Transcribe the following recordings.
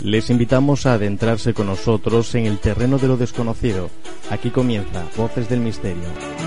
Les invitamos a adentrarse con nosotros en el terreno de lo desconocido. Aquí comienza Voces del Misterio.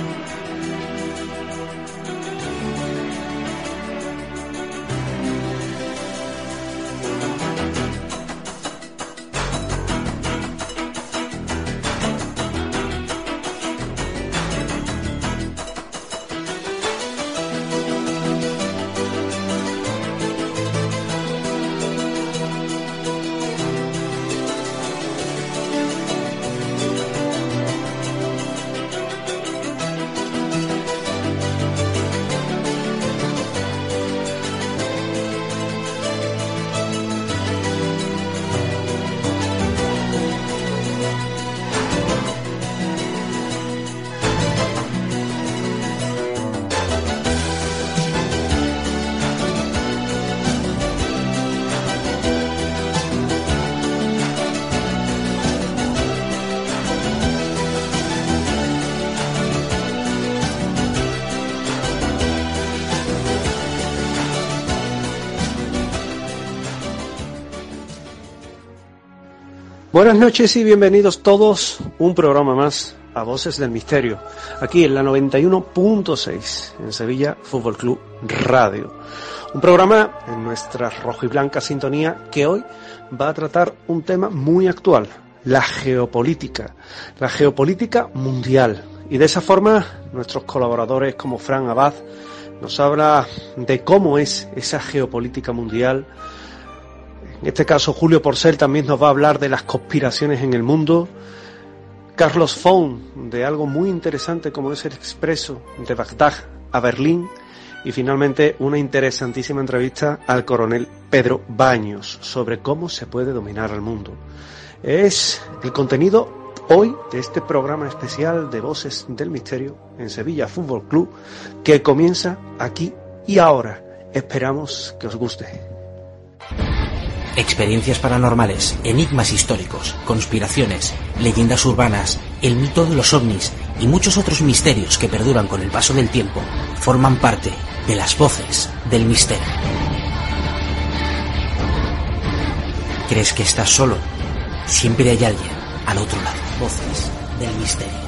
Buenas noches y bienvenidos todos, un programa más a Voces del Misterio, aquí en la 91.6 en Sevilla Fútbol Club Radio. Un programa en nuestra roja y blanca sintonía que hoy va a tratar un tema muy actual, la geopolítica mundial. Y de esa forma nuestros colaboradores como Fran Abad nos habla de cómo es esa geopolítica mundial. En este caso, Julio Porcel también nos va a hablar de las conspiraciones en el mundo. Carlos Fon, de algo muy interesante como es el expreso de Bagdad a Berlín. Y finalmente, una interesantísima entrevista al coronel Pedro Baños sobre cómo se puede dominar al mundo. Es el contenido hoy de este programa especial de Voces del Misterio en Sevilla Fútbol Club, que comienza aquí y ahora. Esperamos que os guste. Experiencias paranormales, enigmas históricos, conspiraciones, leyendas urbanas, el mito de los ovnis y muchos otros misterios que perduran con el paso del tiempo forman parte de las Voces del Misterio. ¿Crees que estás solo? Siempre hay alguien al otro lado. Voces del Misterio.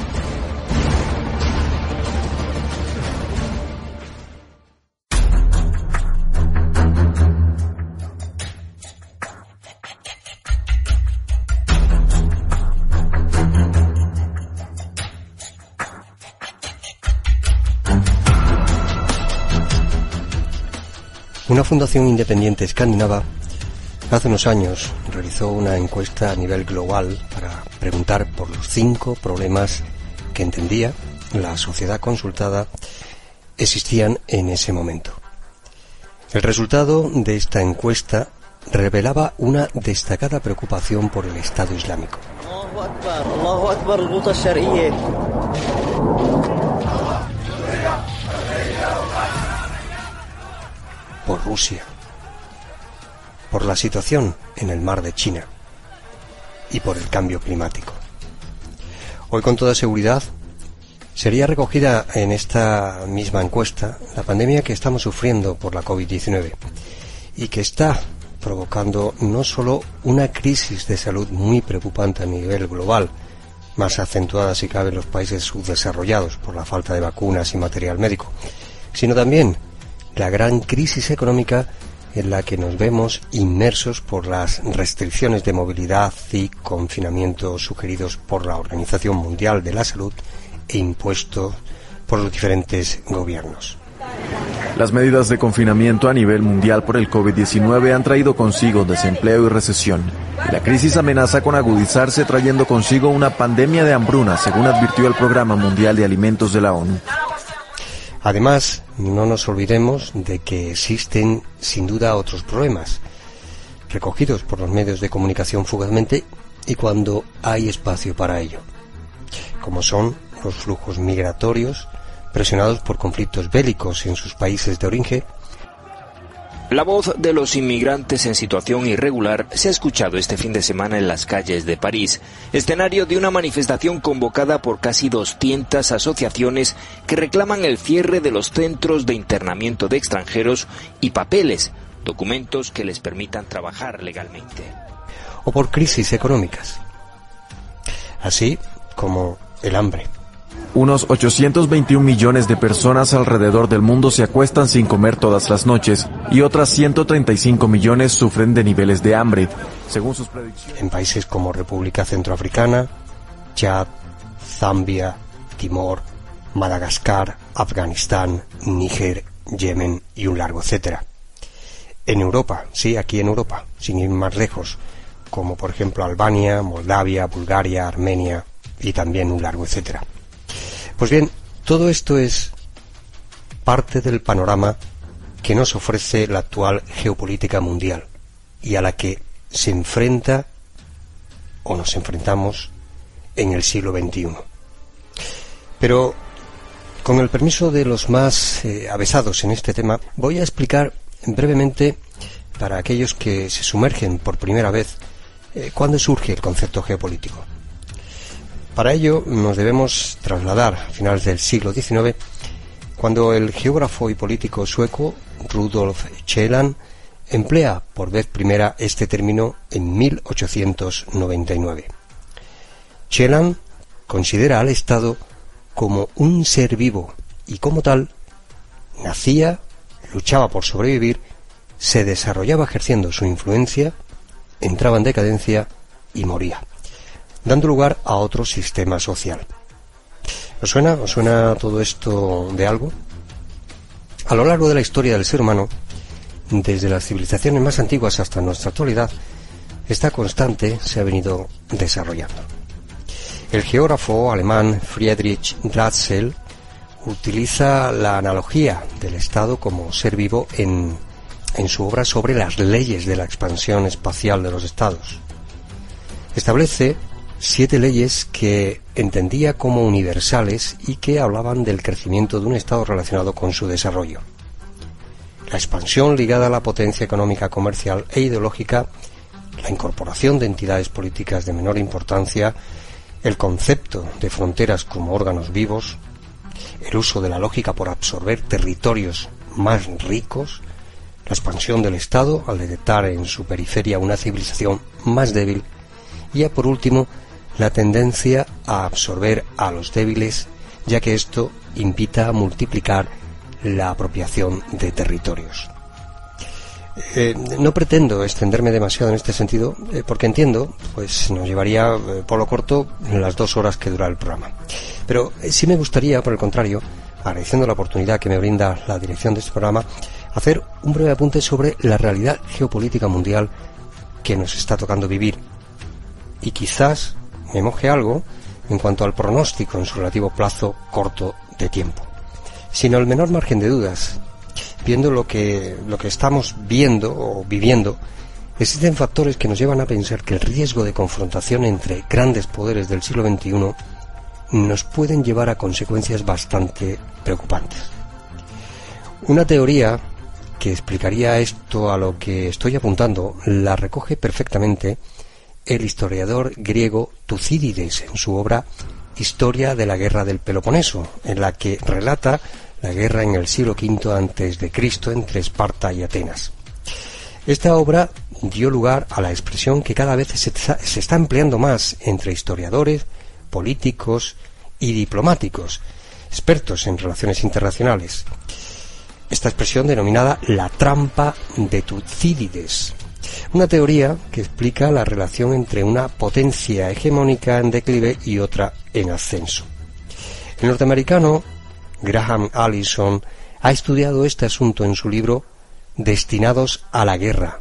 Una fundación independiente escandinava hace unos años realizó una encuesta a nivel global para preguntar por los 5 problemas que entendía la sociedad consultada existían en ese momento. El resultado de esta encuesta revelaba una destacada preocupación por el Estado Islámico. Por Rusia, por la situación en el mar de China y por el cambio climático. Hoy con toda seguridad sería recogida en esta misma encuesta la pandemia que estamos sufriendo por la COVID-19 y que está provocando no solo una crisis de salud muy preocupante a nivel global, más acentuada si cabe en los países subdesarrollados por la falta de vacunas y material médico, sino también la gran crisis económica en la que nos vemos inmersos por las restricciones de movilidad y confinamiento sugeridos por la Organización Mundial de la Salud e impuestos por los diferentes gobiernos. Las medidas de confinamiento a nivel mundial por el COVID-19 han traído consigo desempleo y recesión. Y la crisis amenaza con agudizarse, trayendo consigo una pandemia de hambruna, según advirtió el Programa Mundial de Alimentos de la ONU. Además, no nos olvidemos de que existen, sin duda, otros problemas, recogidos por los medios de comunicación fugazmente y cuando hay espacio para ello, como son los flujos migratorios presionados por conflictos bélicos en sus países de origen. La voz de los inmigrantes en situación irregular se ha escuchado este fin de semana en las calles de París, escenario de una manifestación convocada por casi 200 asociaciones que reclaman el cierre de los centros de internamiento de extranjeros y papeles, documentos que les permitan trabajar legalmente. o por crisis económicas, así como el hambre. Unos 821 millones de personas alrededor del mundo se acuestan sin comer todas las noches y otras 135 millones sufren de niveles de hambre, según sus predicciones. En países como República Centroafricana, Chad, Zambia, Timor, Madagascar, Afganistán, Níger, Yemen y un largo etcétera. En Europa, sí, aquí en Europa, sin ir más lejos, como por ejemplo Albania, Moldavia, Bulgaria, Armenia y también un largo etcétera. Pues bien, todo esto es parte del panorama que nos ofrece la actual geopolítica mundial y a la que se enfrenta o nos enfrentamos en el siglo XXI. Pero, con el permiso de los más avesados en este tema, voy a explicar brevemente, para aquellos que se sumergen por primera vez, cuándo surge el concepto geopolítico. Para ello nos debemos trasladar a finales del siglo XIX, cuando el geógrafo y político sueco Rudolf Kjellman emplea por vez primera este término en 1899. Kjellman considera al Estado como un ser vivo y como tal nacía, luchaba por sobrevivir, se desarrollaba ejerciendo su influencia, entraba en decadencia y moría, dando lugar a otro sistema social. ¿Os suena todo esto de algo? A lo largo de la historia del ser humano, desde las civilizaciones más antiguas hasta nuestra actualidad, esta constante se ha venido desarrollando. El geógrafo alemán Friedrich Ratzel utiliza la analogía del Estado como ser vivo en su obra sobre las leyes de la expansión espacial de los Estados. Establece 7 leyes que entendía como universales y que hablaban del crecimiento de un Estado relacionado con su desarrollo. La expansión ligada a la potencia económica, comercial e ideológica, la incorporación de entidades políticas de menor importancia, el concepto de fronteras como órganos vivos, el uso de la lógica por absorber territorios más ricos, la expansión del Estado al detectar en su periferia una civilización más débil y, ya por último, la tendencia a absorber a los débiles, ya que esto invita a multiplicar la apropiación de territorios. No pretendo extenderme demasiado en este sentido, porque entiendo, pues nos llevaría por lo corto las 2 horas que dura el programa. Pero sí me gustaría, por el contrario, agradeciendo la oportunidad que me brinda la dirección de este programa, hacer un breve apunte sobre la realidad geopolítica mundial que nos está tocando vivir. Y quizás me moje algo en cuanto al pronóstico en su relativo plazo corto de tiempo. Sin el menor margen de dudas, viendo lo que estamos viendo o viviendo, existen factores que nos llevan a pensar que el riesgo de confrontación entre grandes poderes del siglo XXI nos pueden llevar a consecuencias bastante preocupantes. Una teoría que explicaría esto a lo que estoy apuntando la recoge perfectamente el historiador griego Tucídides en su obra Historia de la Guerra del Peloponeso, en la que relata la guerra en el siglo V a.C. entre Esparta y Atenas. Esta obra dio lugar a la expresión que cada vez se está empleando más entre historiadores, políticos y diplomáticos, expertos en relaciones internacionales. Esta expresión denominada la trampa de Tucídides, una teoría que explica la relación entre una potencia hegemónica en declive y otra en ascenso. El norteamericano Graham Allison ha estudiado este asunto en su libro Destinados a la Guerra.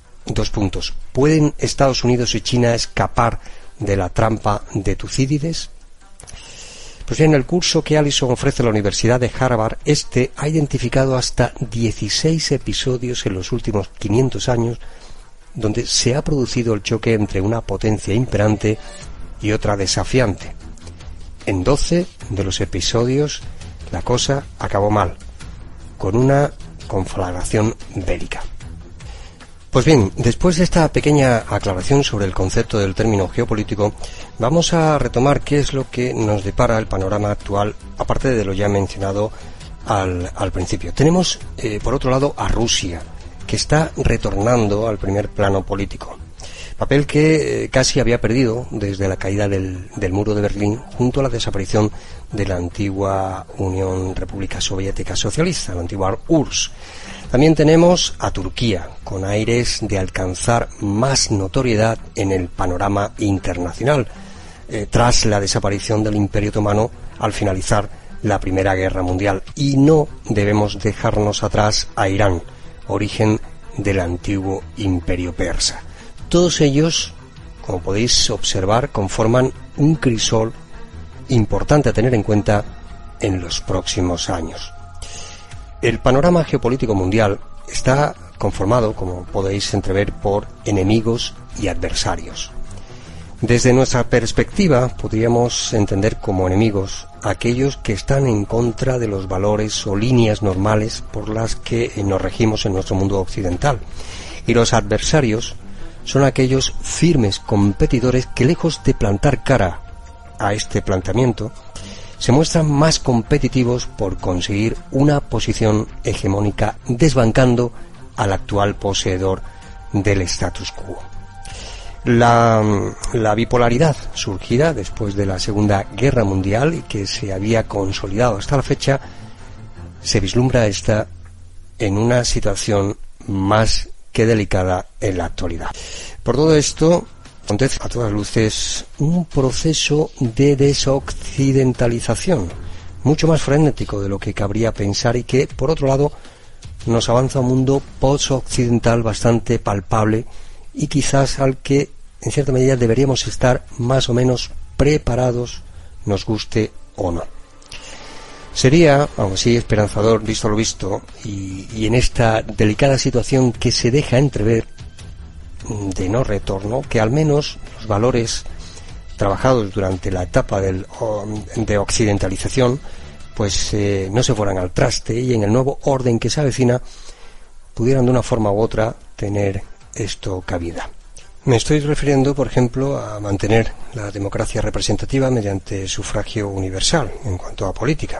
¿Pueden Estados Unidos y China escapar de la trampa de Tucídides? Pues bien, en el curso que Allison ofrece en la Universidad de Harvard, ha identificado hasta 16 episodios en los últimos 500 años donde se ha producido el choque entre una potencia imperante y otra desafiante. En 12 de los episodios la cosa acabó mal, con una conflagración bélica. Pues bien, después de esta pequeña aclaración sobre el concepto del término geopolítico, vamos a retomar qué es lo que nos depara el panorama actual, aparte de lo ya mencionado al principio. Tenemos, por otro lado, a Rusia, que está retornando al primer plano político. papel que casi había perdido desde la caída del muro de Berlín junto a la desaparición de la antigua Unión República Soviética Socialista, la antigua URSS. También tenemos a Turquía, con aires de alcanzar más notoriedad en el panorama internacional, tras la desaparición del Imperio Otomano al finalizar la Primera Guerra Mundial. Y no debemos dejarnos atrás a Irán, origen del antiguo Imperio Persa. Todos ellos, como podéis observar, conforman un crisol importante a tener en cuenta en los próximos años. El panorama geopolítico mundial está conformado, como podéis entrever, por enemigos y adversarios. Desde nuestra perspectiva, podríamos entender como enemigos a aquellos que están en contra de los valores o líneas normales por las que nos regimos en nuestro mundo occidental. Y los adversarios son aquellos firmes competidores que, lejos de plantar cara a este planteamiento, se muestran más competitivos por conseguir una posición hegemónica, desbancando al actual poseedor del status quo. La bipolaridad surgida después de la Segunda Guerra Mundial y que se había consolidado hasta la fecha, se vislumbra esta en una situación más que delicada en la actualidad. Por todo esto, acontece a todas luces un proceso de desoccidentalización mucho más frenético de lo que cabría pensar y que, por otro lado, nos avanza a un mundo post-occidental bastante palpable y quizás al que, en cierta medida, deberíamos estar más o menos preparados, nos guste o no. Sería, aún así, esperanzador, visto lo visto, y en esta delicada situación que se deja entrever de no retorno, que al menos los valores trabajados durante la etapa de occidentalización pues no se fueran al traste y en el nuevo orden que se avecina pudieran de una forma u otra tener esto cabida. Me estoy refiriendo, por ejemplo, a mantener la democracia representativa mediante sufragio universal en cuanto a política,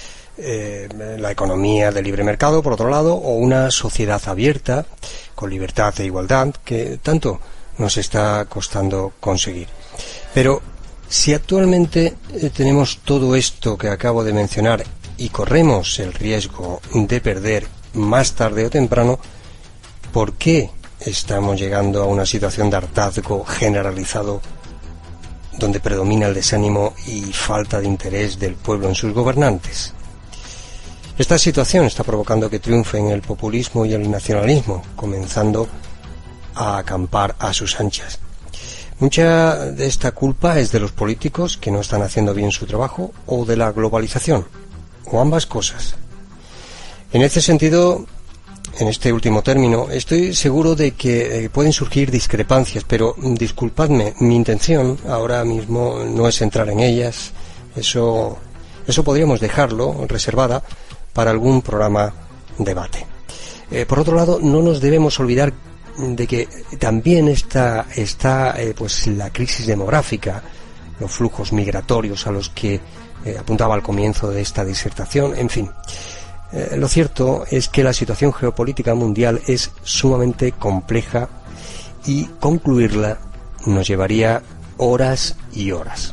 la economía de libre mercado, por otro lado, o una sociedad abierta, con libertad e igualdad, que tanto nos está costando conseguir. Pero si actualmente tenemos todo esto que acabo de mencionar y corremos el riesgo de perder más tarde o temprano, ¿por qué estamos llegando a una situación de hartazgo generalizado donde predomina el desánimo y falta de interés del pueblo en sus gobernantes? Esta situación está provocando que triunfen el populismo y el nacionalismo, comenzando a acampar a sus anchas. Mucha de esta culpa es de los políticos que no están haciendo bien su trabajo o de la globalización, o ambas cosas. En este sentido, en este último término, estoy seguro de que pueden surgir discrepancias, pero disculpadme, mi intención ahora mismo no es entrar en ellas. Eso podríamos dejarlo reservada para algún programa debate. Por otro lado, no nos debemos olvidar de que también está pues la crisis demográfica, los flujos migratorios a los que apuntaba al comienzo de esta disertación, en fin. Lo cierto es que la situación geopolítica mundial es sumamente compleja y concluirla nos llevaría horas y horas.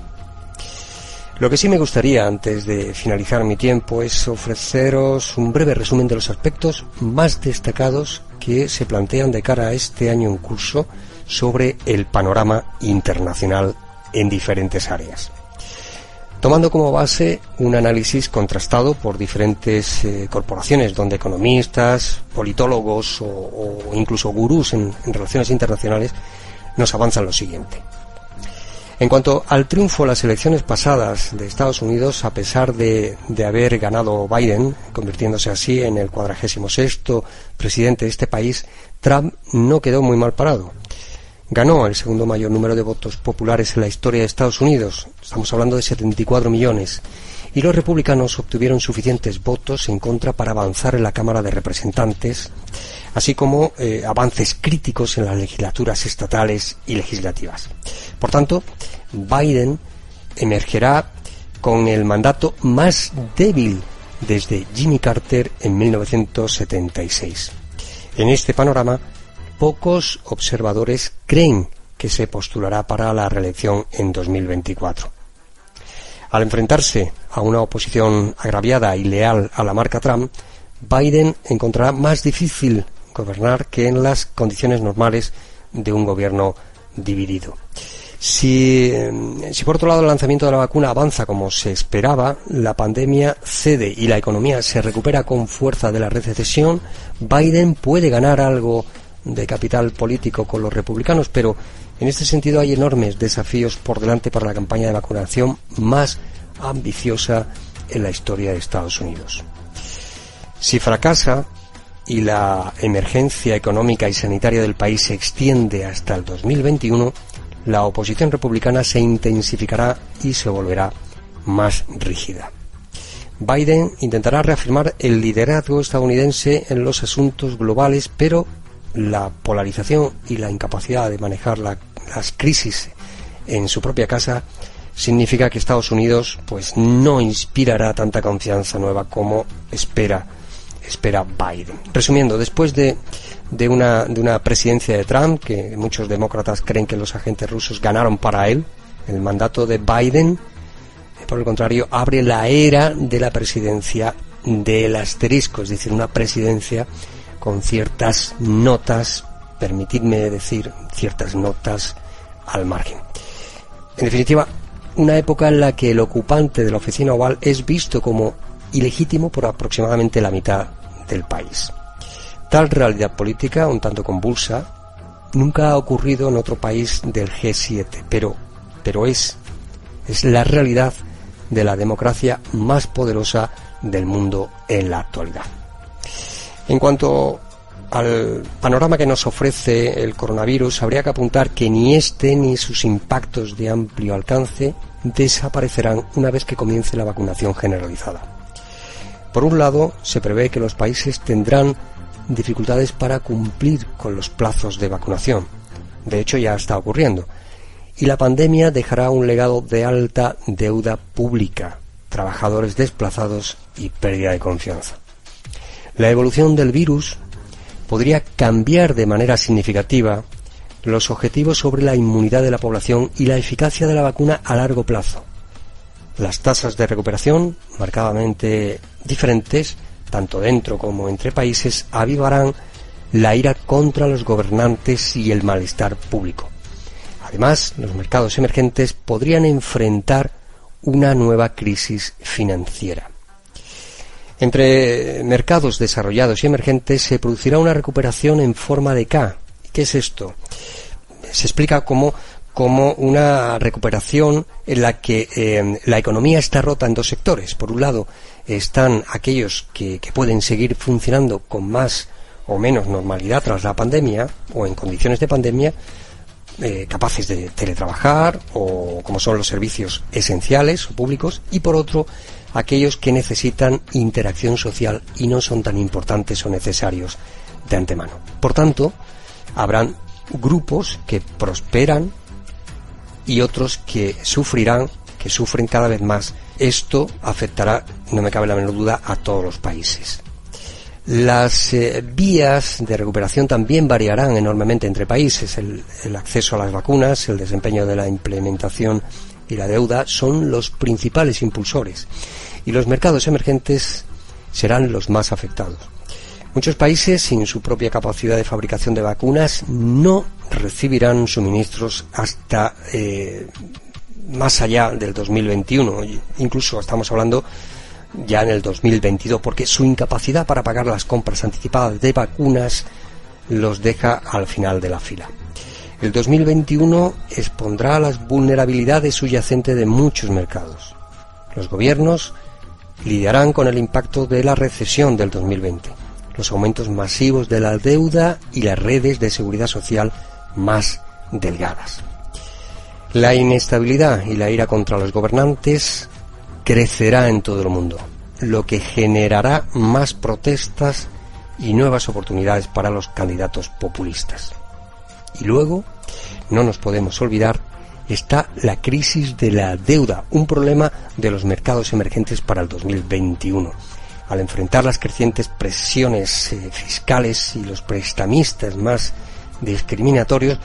Lo que sí me gustaría, antes de finalizar mi tiempo, es ofreceros un breve resumen de los aspectos más destacados que se plantean de cara a este año en curso sobre el panorama internacional en diferentes áreas. Tomando como base un análisis contrastado por diferentes corporaciones, donde economistas, politólogos o incluso gurús en relaciones internacionales nos avanzan lo siguiente. En cuanto al triunfo en las elecciones pasadas de Estados Unidos, a pesar de haber ganado Biden, convirtiéndose así en el 46º presidente de este país, Trump no quedó muy mal parado. Ganó el segundo mayor número de votos populares en la historia de Estados Unidos, estamos hablando de 74 millones, y los republicanos obtuvieron suficientes votos en contra para avanzar en la Cámara de Representantes, así como avances críticos en las legislaturas estatales y legislativas. Por tanto, Biden emergerá con el mandato más débil desde Jimmy Carter en 1976. En este panorama, pocos observadores creen que se postulará para la reelección en 2024. Al enfrentarse a una oposición agraviada y leal a la marca Trump, Biden encontrará más difícil gobernar que en las condiciones normales de un gobierno dividido. Si por otro lado el lanzamiento de la vacuna avanza como se esperaba, la pandemia cede y la economía se recupera con fuerza de la recesión, Biden puede ganar algo de capital político con los republicanos, pero en este sentido hay enormes desafíos por delante para la campaña de vacunación más ambiciosa en la historia de Estados Unidos. Si fracasa y la emergencia económica y sanitaria del país se extiende hasta el 2021, la oposición republicana se intensificará y se volverá más rígida. Biden intentará reafirmar el liderazgo estadounidense en los asuntos globales, pero la polarización y la incapacidad de manejar las crisis en su propia casa significa que Estados Unidos pues no inspirará tanta confianza nueva como espera Biden. Resumiendo, después de una presidencia de Trump, que muchos demócratas creen que los agentes rusos ganaron para él, el mandato de Biden, por el contrario, abre la era de la presidencia del asterisco, es decir, una presidencia con ciertas notas, permitidme decir, ciertas notas al margen. En definitiva, una época en la que el ocupante de la oficina oval es visto como ilegítimo por aproximadamente la mitad del país. Tal realidad política, un tanto convulsa, nunca ha ocurrido en otro país del G7, pero es la realidad de la democracia más poderosa del mundo en la actualidad. En cuanto al panorama que nos ofrece el coronavirus, habría que apuntar que ni este ni sus impactos de amplio alcance desaparecerán una vez que comience la vacunación generalizada. Por un lado, se prevé que los países tendrán dificultades para cumplir con los plazos de vacunación. De hecho, ya está ocurriendo. Y la pandemia dejará un legado de alta deuda pública, trabajadores desplazados y pérdida de confianza. La evolución del virus podría cambiar de manera significativa los objetivos sobre la inmunidad de la población y la eficacia de la vacuna a largo plazo. Las tasas de recuperación, marcadamente diferentes, tanto dentro como entre países, avivarán la ira contra los gobernantes y el malestar público. Además, los mercados emergentes podrían enfrentar una nueva crisis financiera. Entre mercados desarrollados y emergentes se producirá una recuperación en forma de K. ¿Qué es esto? Se explica como una recuperación en la que la economía está rota en dos sectores. Por un lado están aquellos que pueden seguir funcionando con más o menos normalidad tras la pandemia o en condiciones de pandemia, capaces de teletrabajar o como son los servicios esenciales o públicos, y por otro aquellos que necesitan interacción social y no son tan importantes o necesarios de antemano. Por tanto, habrán grupos que prosperan y otros que sufren cada vez más. Esto afectará, no me cabe la menor duda, a todos los países. Las vías de recuperación también variarán enormemente entre países. El acceso a las vacunas, el desempeño de la implementación y la deuda son los principales impulsores, y los mercados emergentes serán los más afectados. Muchos países, sin su propia capacidad de fabricación de vacunas, no recibirán suministros hasta más allá del 2021. Incluso estamos hablando ya en el 2022, porque su incapacidad para pagar las compras anticipadas de vacunas los deja al final de la fila. El 2021 expondrá las vulnerabilidades subyacentes de muchos mercados. Los gobiernos lidiarán con el impacto de la recesión del 2020, los aumentos masivos de la deuda y las redes de seguridad social más delgadas. La inestabilidad y la ira contra los gobernantes crecerá en todo el mundo, lo que generará más protestas y nuevas oportunidades para los candidatos populistas. Y luego, no nos podemos olvidar, está la crisis de la deuda, un problema de los mercados emergentes para el 2021. Al enfrentar las crecientes presiones fiscales y los prestamistas más discriminatorios,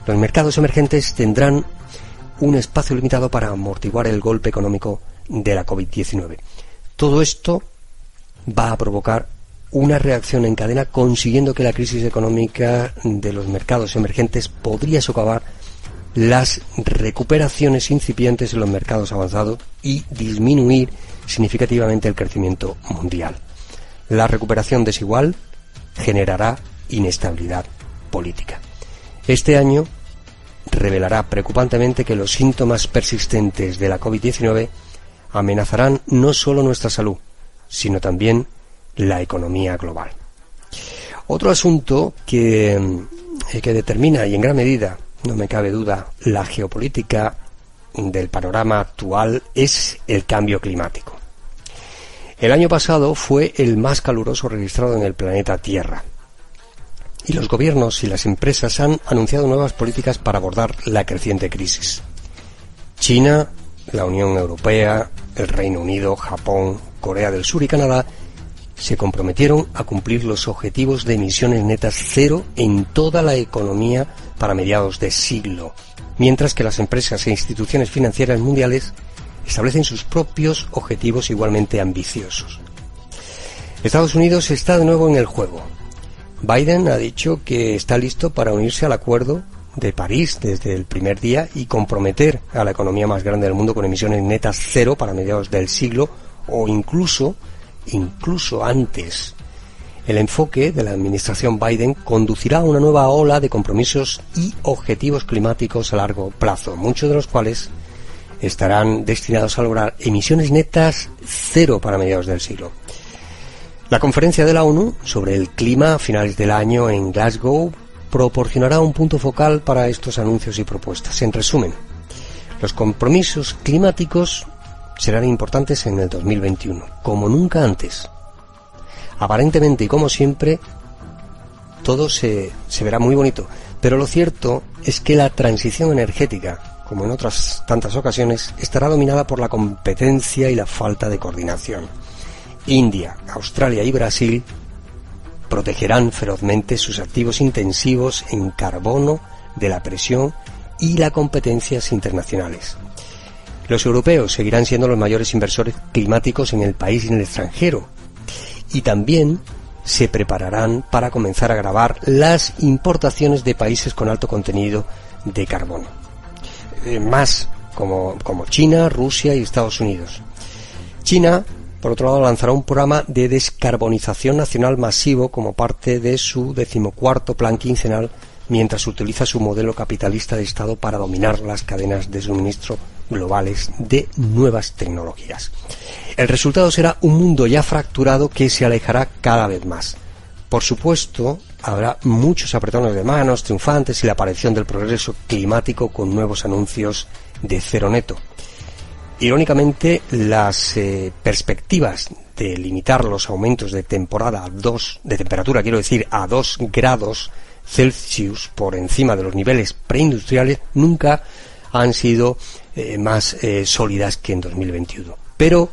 Los mercados emergentes tendrán un espacio limitado para amortiguar el golpe económico de la COVID-19. Todo esto va a provocar una reacción en cadena, consiguiendo que la crisis económica de los mercados emergentes podría socavar las recuperaciones incipientes en los mercados avanzados y disminuir significativamente el crecimiento mundial. La recuperación desigual generará inestabilidad política. Este año revelará preocupantemente que los síntomas persistentes de la COVID-19 amenazarán no solo nuestra salud, sino también la economía global. Otro asunto que determina, y en gran medida, no me cabe duda, la geopolítica del panorama actual es el cambio climático. El año pasado fue el más caluroso registrado en el planeta Tierra. Y los gobiernos y las empresas han anunciado nuevas políticas para abordar la creciente crisis. China, la Unión Europea, el Reino Unido, Japón, Corea del Sur y Canadá se comprometieron a cumplir los objetivos de emisiones netas cero en toda la economía para mediados de siglo, mientras que las empresas e instituciones financieras mundiales establecen sus propios objetivos igualmente ambiciosos. Estados Unidos está de nuevo en el juego. Biden ha dicho que está listo para unirse al Acuerdo de París desde el primer día y comprometer a la economía más grande del mundo con emisiones netas cero para mediados del siglo o incluso antes. El enfoque de la administración Biden conducirá a una nueva ola de compromisos y objetivos climáticos a largo plazo, muchos de los cuales estarán destinados a lograr emisiones netas cero para mediados del siglo. La conferencia de la ONU sobre el clima a finales del año en Glasgow proporcionará un punto focal para estos anuncios y propuestas. En resumen, los compromisos climáticos serán importantes en el 2021, como nunca antes. Aparentemente y como siempre, todo se verá muy bonito, pero lo cierto es que la transición energética, como en otras tantas ocasiones, estará dominada por la competencia y la falta de coordinación. India, Australia y Brasil protegerán ferozmente sus activos intensivos en carbono de la presión y las competencias internacionales. Los europeos seguirán siendo los mayores inversores climáticos en el país y en el extranjero, y también se prepararán para comenzar a gravar las importaciones de países con alto contenido de carbono, más como China, Rusia y Estados Unidos. China, por otro lado, lanzará un programa de descarbonización nacional masivo como parte de su 14º plan quincenal, mientras utiliza su modelo capitalista de Estado para dominar las cadenas de suministro globales de nuevas tecnologías. El resultado será un mundo ya fracturado que se alejará cada vez más. Por supuesto, habrá muchos apretones de manos triunfantes y la aparición del progreso climático con nuevos anuncios de cero neto. Irónicamente, las perspectivas de limitar los aumentos de temperatura a 2 grados Celsius por encima de los niveles preindustriales nunca han sido más sólidas que en 2021. Pero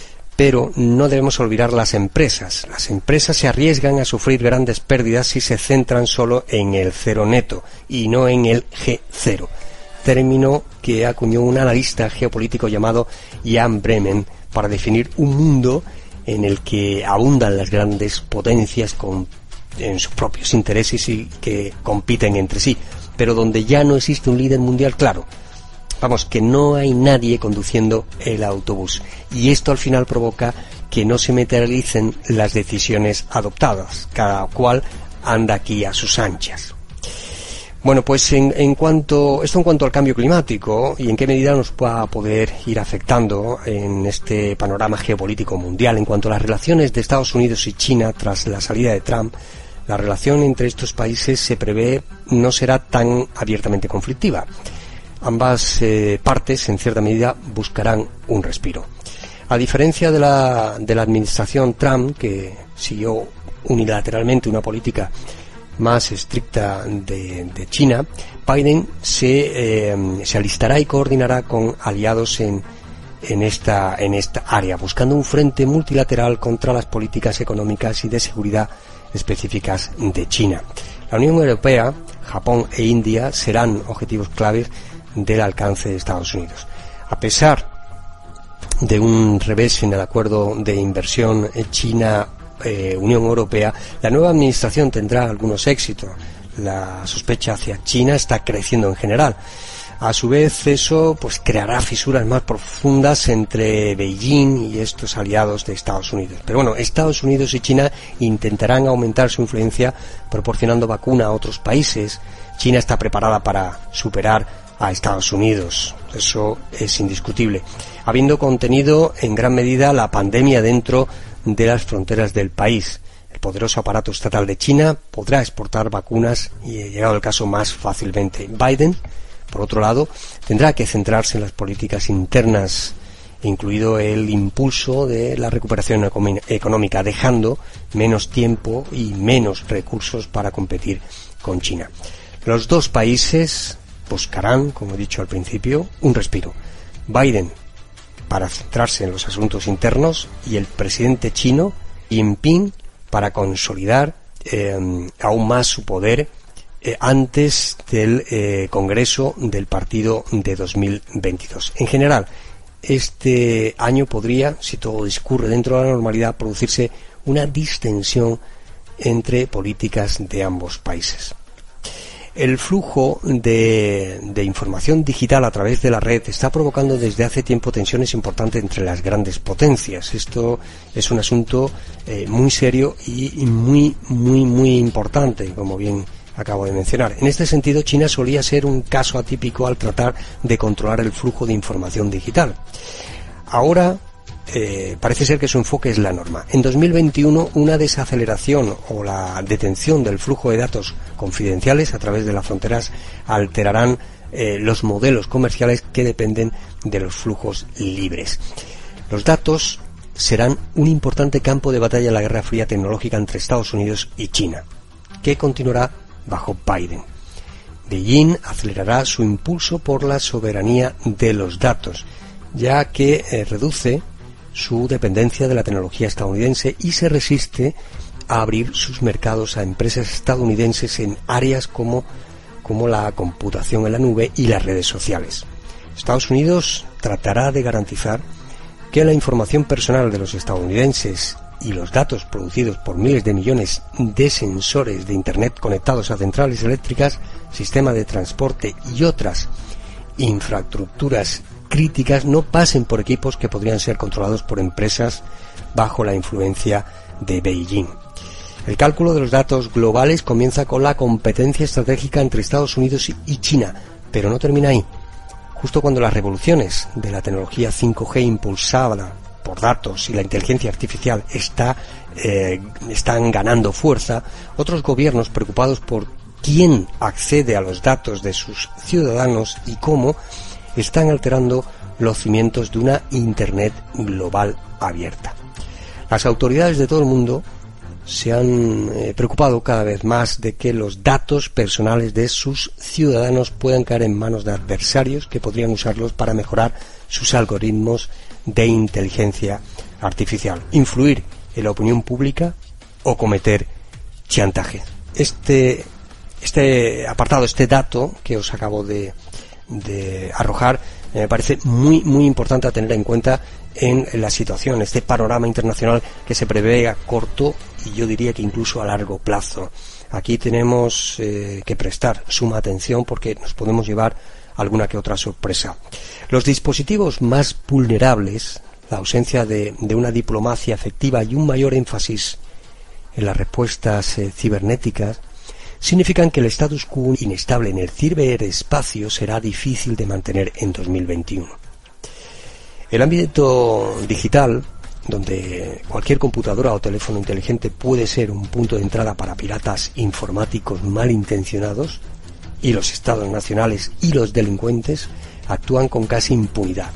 no debemos olvidar las empresas. Las empresas se arriesgan a sufrir grandes pérdidas si se centran solo en el cero neto y no en el G0, término que acuñó un analista geopolítico llamado Jan Bremen para definir un mundo en el que abundan las grandes potencias en sus propios intereses y que compiten entre sí, pero donde ya no existe un líder mundial claro. Vamos, que no hay nadie conduciendo el autobús, y esto al final provoca que no se materialicen las decisiones adoptadas, cada cual anda aquí a sus anchas. Bueno, pues en cuanto al cambio climático y en qué medida nos va a poder ir afectando en este panorama geopolítico mundial, en cuanto a las relaciones de Estados Unidos y China tras la salida de Trump, la relación entre estos países se prevé no será tan abiertamente conflictiva. Ambas partes, en cierta medida, buscarán un respiro. A diferencia de la administración Trump, que siguió unilateralmente una política más estricta de China, Biden se alistará y coordinará con aliados en esta área, buscando un frente multilateral contra las políticas económicas y de seguridad específicas de China. La Unión Europea, Japón e India serán objetivos claves del alcance de Estados Unidos. A pesar de un revés en el acuerdo de inversión China-Unión Europea, la nueva administración tendrá algunos éxitos. La sospecha hacia China está creciendo en general. A su vez, eso pues creará fisuras más profundas entre Beijing y estos aliados de Estados Unidos. Pero bueno, Estados Unidos y China intentarán aumentar su influencia proporcionando vacuna a otros países. China está preparada para superar a Estados Unidos, eso es indiscutible, habiendo contenido en gran medida la pandemia dentro de las fronteras del país. El poderoso aparato estatal de China podrá exportar vacunas y, llegado el caso, más fácilmente. Biden, por otro lado, tendrá que centrarse en las políticas internas, incluido el impulso de la recuperación económica, dejando menos tiempo y menos recursos para competir con China. Los dos países buscarán, como he dicho al principio, un respiro. Biden para centrarse en los asuntos internos y el presidente chino, Jinping, para consolidar aún más su poder antes del Congreso del partido de 2022. En general, este año podría, si todo discurre dentro de la normalidad, producirse una distensión entre políticas de ambos países. El flujo de información digital a través de la red está provocando desde hace tiempo tensiones importantes entre las grandes potencias. Esto es un asunto muy serio y muy importante, como bien acabo de mencionar. En este sentido, China solía ser un caso atípico al tratar de controlar el flujo de información digital. Ahora parece ser que su enfoque es la norma. En 2021, una desaceleración o la detención del flujo de datos confidenciales a través de las fronteras alterarán los modelos comerciales que dependen de los flujos libres. Los datos serán un importante campo de batalla en la Guerra Fría tecnológica entre Estados Unidos y China, que continuará bajo Biden. Beijing acelerará su impulso por la soberanía de los datos, ya que reduce su dependencia de la tecnología estadounidense y se resiste a abrir sus mercados a empresas estadounidenses en áreas como la computación en la nube y las redes sociales. Estados Unidos tratará de garantizar que la información personal de los estadounidenses y los datos producidos por miles de millones de sensores de Internet conectados a centrales eléctricas, sistemas de transporte y otras infraestructuras críticas no pasen por equipos que podrían ser controlados por empresas bajo la influencia de Beijing. El cálculo de los datos globales comienza con la competencia estratégica entre Estados Unidos y China, pero no termina ahí. Justo cuando las revoluciones de la tecnología 5G impulsada por datos y la inteligencia artificial están ganando fuerza, otros gobiernos preocupados por quién accede a los datos de sus ciudadanos y cómo están alterando los cimientos de una Internet global abierta. Las autoridades de todo el mundo se han preocupado cada vez más de que los datos personales de sus ciudadanos puedan caer en manos de adversarios que podrían usarlos para mejorar sus algoritmos de inteligencia artificial, influir en la opinión pública o cometer chantaje. Este apartado, este dato que os acabo de arrojar, me parece muy importante a tener en cuenta en la situación, este panorama internacional que se prevé a corto y yo diría que incluso a largo plazo. Aquí tenemos que prestar suma atención porque nos podemos llevar alguna que otra sorpresa. Los dispositivos más vulnerables, la ausencia de una diplomacia efectiva y un mayor énfasis en las respuestas cibernéticas significan que el status quo inestable en el ciberespacio será difícil de mantener en 2021. El ámbito digital, donde cualquier computadora o teléfono inteligente puede ser un punto de entrada para piratas informáticos malintencionados, y los estados nacionales y los delincuentes actúan con casi impunidad.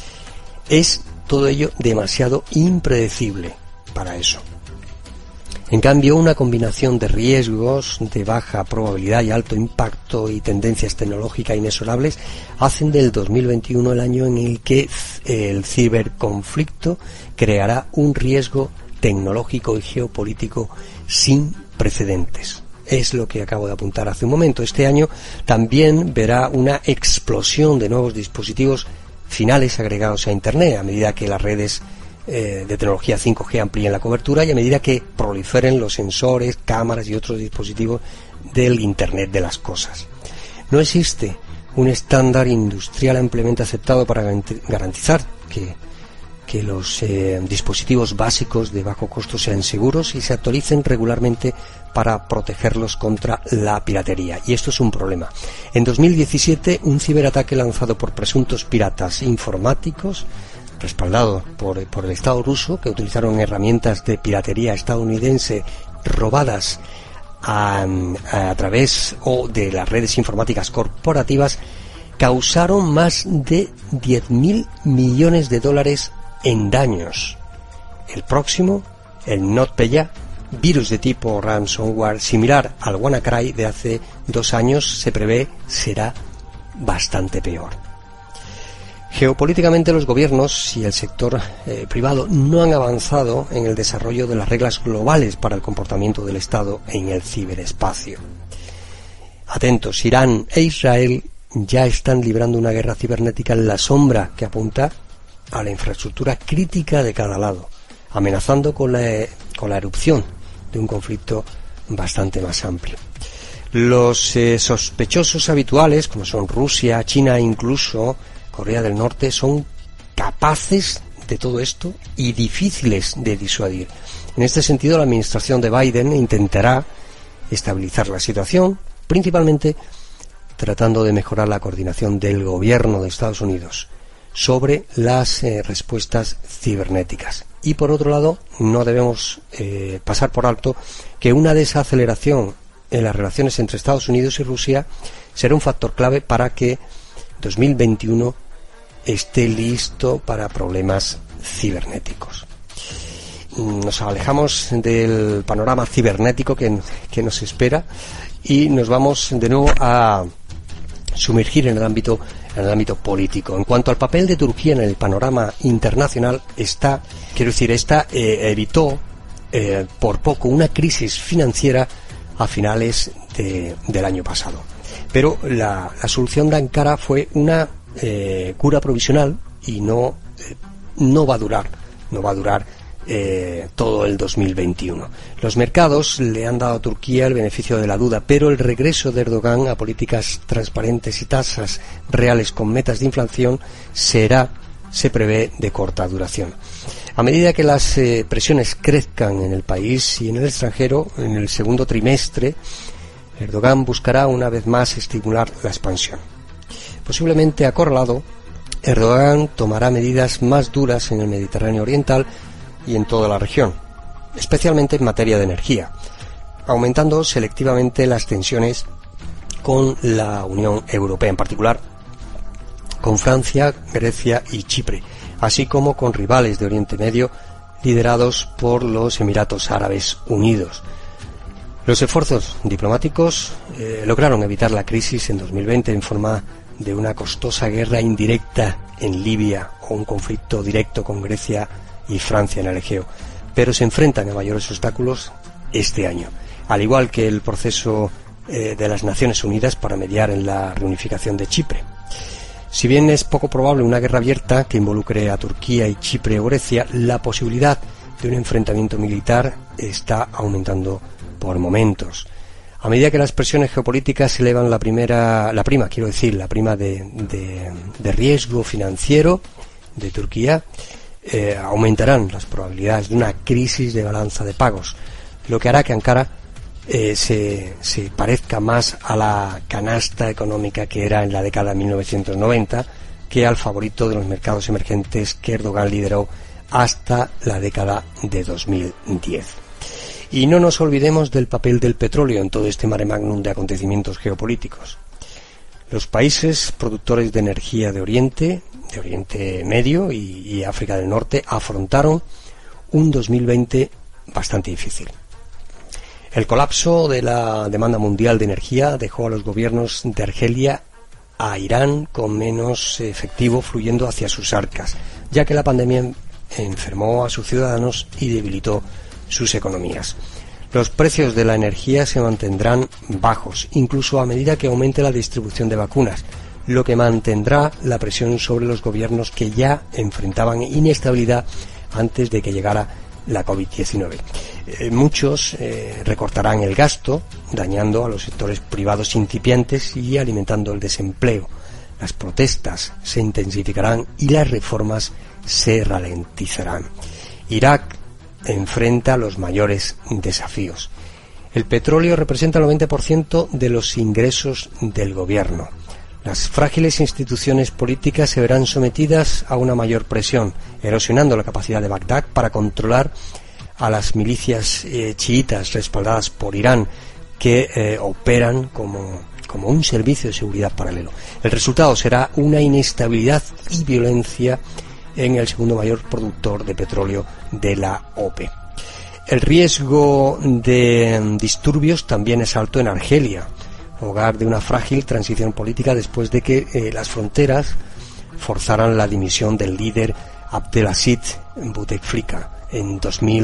Es todo ello demasiado impredecible para eso. En cambio, una combinación de riesgos de baja probabilidad y alto impacto y tendencias tecnológicas inexorables hacen del 2021 el año en el que el ciberconflicto creará un riesgo tecnológico y geopolítico sin precedentes. es lo que acabo de apuntar hace un momento. Este año también verá una explosión de nuevos dispositivos finales agregados a Internet, a medida que las redes de tecnología 5G amplíen la cobertura y a medida que proliferen los sensores, cámaras y otros dispositivos del Internet de las cosas. No existe un estándar industrial ampliamente aceptado para garantizar que los dispositivos básicos de bajo costo sean seguros y se actualicen regularmente para protegerlos contra la piratería. Y esto es un problema. En 2017, un ciberataque lanzado por presuntos piratas informáticos, respaldado por el Estado ruso, que utilizaron herramientas de piratería estadounidense robadas a través de las redes informáticas corporativas, causaron más de 10.000 millones de dólares en daños. El próximo, el NotPetya, virus de tipo ransomware similar al WannaCry de hace 2 años, se prevé será bastante peor. Geopolíticamente, los gobiernos y el sector privado no han avanzado en el desarrollo de las reglas globales para el comportamiento del Estado en el ciberespacio. Atentos, Irán e Israel ya están librando una guerra cibernética en la sombra que apunta a la infraestructura crítica de cada lado, amenazando con la erupción de un conflicto bastante más amplio. Los sospechosos habituales, como son Rusia, China e incluso Corea del Norte, son capaces de todo esto y difíciles de disuadir. En este sentido, la administración de Biden intentará estabilizar la situación, principalmente tratando de mejorar la coordinación del gobierno de Estados Unidos sobre las respuestas cibernéticas. Y por otro lado, no debemos pasar por alto que una desaceleración en las relaciones entre Estados Unidos y Rusia será un factor clave para que 2021 esté listo para problemas cibernéticos. Nos alejamos del panorama cibernético que nos espera y nos vamos de nuevo a sumergir en el ámbito político. En cuanto al papel de Turquía en el panorama internacional, esta evitó por poco una crisis financiera a finales del año pasado. Pero la solución de Ankara fue una cura provisional y no va a durar todo el 2021. Los mercados le han dado a Turquía el beneficio de la duda, pero el regreso de Erdogan a políticas transparentes y tasas reales con metas de inflación se prevé de corta duración. A medida que las presiones crezcan en el país y en el extranjero, en el segundo trimestre, Erdogan buscará una vez más estimular la expansión. Posiblemente acorralado, Erdogan tomará medidas más duras en el Mediterráneo Oriental y en toda la región, especialmente en materia de energía, aumentando selectivamente las tensiones con la Unión Europea, en particular con Francia, Grecia y Chipre, así como con rivales de Oriente Medio liderados por los Emiratos Árabes Unidos. Los esfuerzos diplomáticos lograron evitar la crisis en 2020 en forma de una costosa guerra indirecta en Libia o un conflicto directo con Grecia y Francia en el Egeo, pero se enfrentan a mayores obstáculos este año, al igual que el proceso de las Naciones Unidas para mediar en la reunificación de Chipre. Si bien es poco probable una guerra abierta que involucre a Turquía y Chipre o Grecia, la posibilidad de un enfrentamiento militar está aumentando por momentos. A medida que las presiones geopolíticas elevan la prima de riesgo financiero de Turquía, aumentarán las probabilidades de una crisis de balanza de pagos, lo que hará que Ankara se parezca más a la canasta económica que era en la década de 1990 que al favorito de los mercados emergentes que Erdogan lideró hasta la década de 2010. Y no nos olvidemos del papel del petróleo en todo este mare magnum de acontecimientos geopolíticos. Los países productores de energía de Oriente Medio y África del Norte afrontaron un 2020 bastante difícil. El colapso de la demanda mundial de energía dejó a los gobiernos de Argelia a Irán con menos efectivo fluyendo hacia sus arcas, ya que la pandemia enfermó a sus ciudadanos y debilitó sus economías. Los precios de la energía se mantendrán bajos, incluso a medida que aumente la distribución de vacunas, lo que mantendrá la presión sobre los gobiernos que ya enfrentaban inestabilidad antes de que llegara la COVID-19. Muchos recortarán el gasto, dañando a los sectores privados incipientes y alimentando el desempleo. Las protestas se intensificarán y las reformas se ralentizarán. Irak enfrenta los mayores desafíos. El petróleo representa el 90% de los ingresos del gobierno. Las frágiles instituciones políticas se verán sometidas a una mayor presión, erosionando la capacidad de Bagdad para controlar a las milicias chiitas respaldadas por Irán, que operan como un servicio de seguridad paralelo. El resultado será una inestabilidad y violencia en el segundo mayor productor de petróleo de la OPE. El riesgo de disturbios también es alto en Argelia, hogar de una frágil transición política después de que las fronteras forzaran la dimisión del líder Abdelaziz Bouteflika en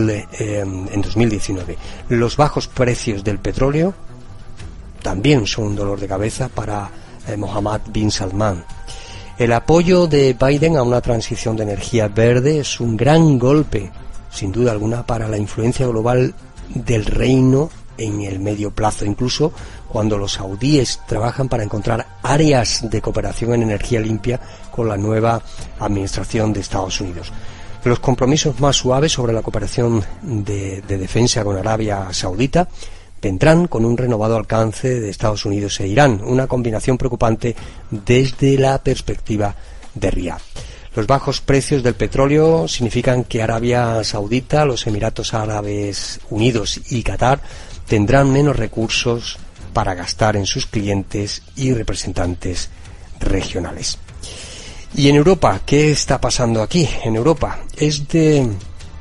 2019. Los bajos precios del petróleo también son un dolor de cabeza para Mohammed bin Salman. El apoyo de Biden a una transición de energía verde es un gran golpe, sin duda alguna, para la influencia global del reino en el medio plazo, incluso cuando los saudíes trabajan para encontrar áreas de cooperación en energía limpia con la nueva administración de Estados Unidos. Los compromisos más suaves sobre la cooperación de defensa con Arabia Saudita vendrán con un renovado alcance de Estados Unidos e Irán, una combinación preocupante desde la perspectiva de Riad. Los bajos precios del petróleo significan que Arabia Saudita, los Emiratos Árabes Unidos y Qatar tendrán menos recursos para gastar en sus clientes y representantes regionales. Y en Europa, ¿qué está pasando aquí? En Europa es de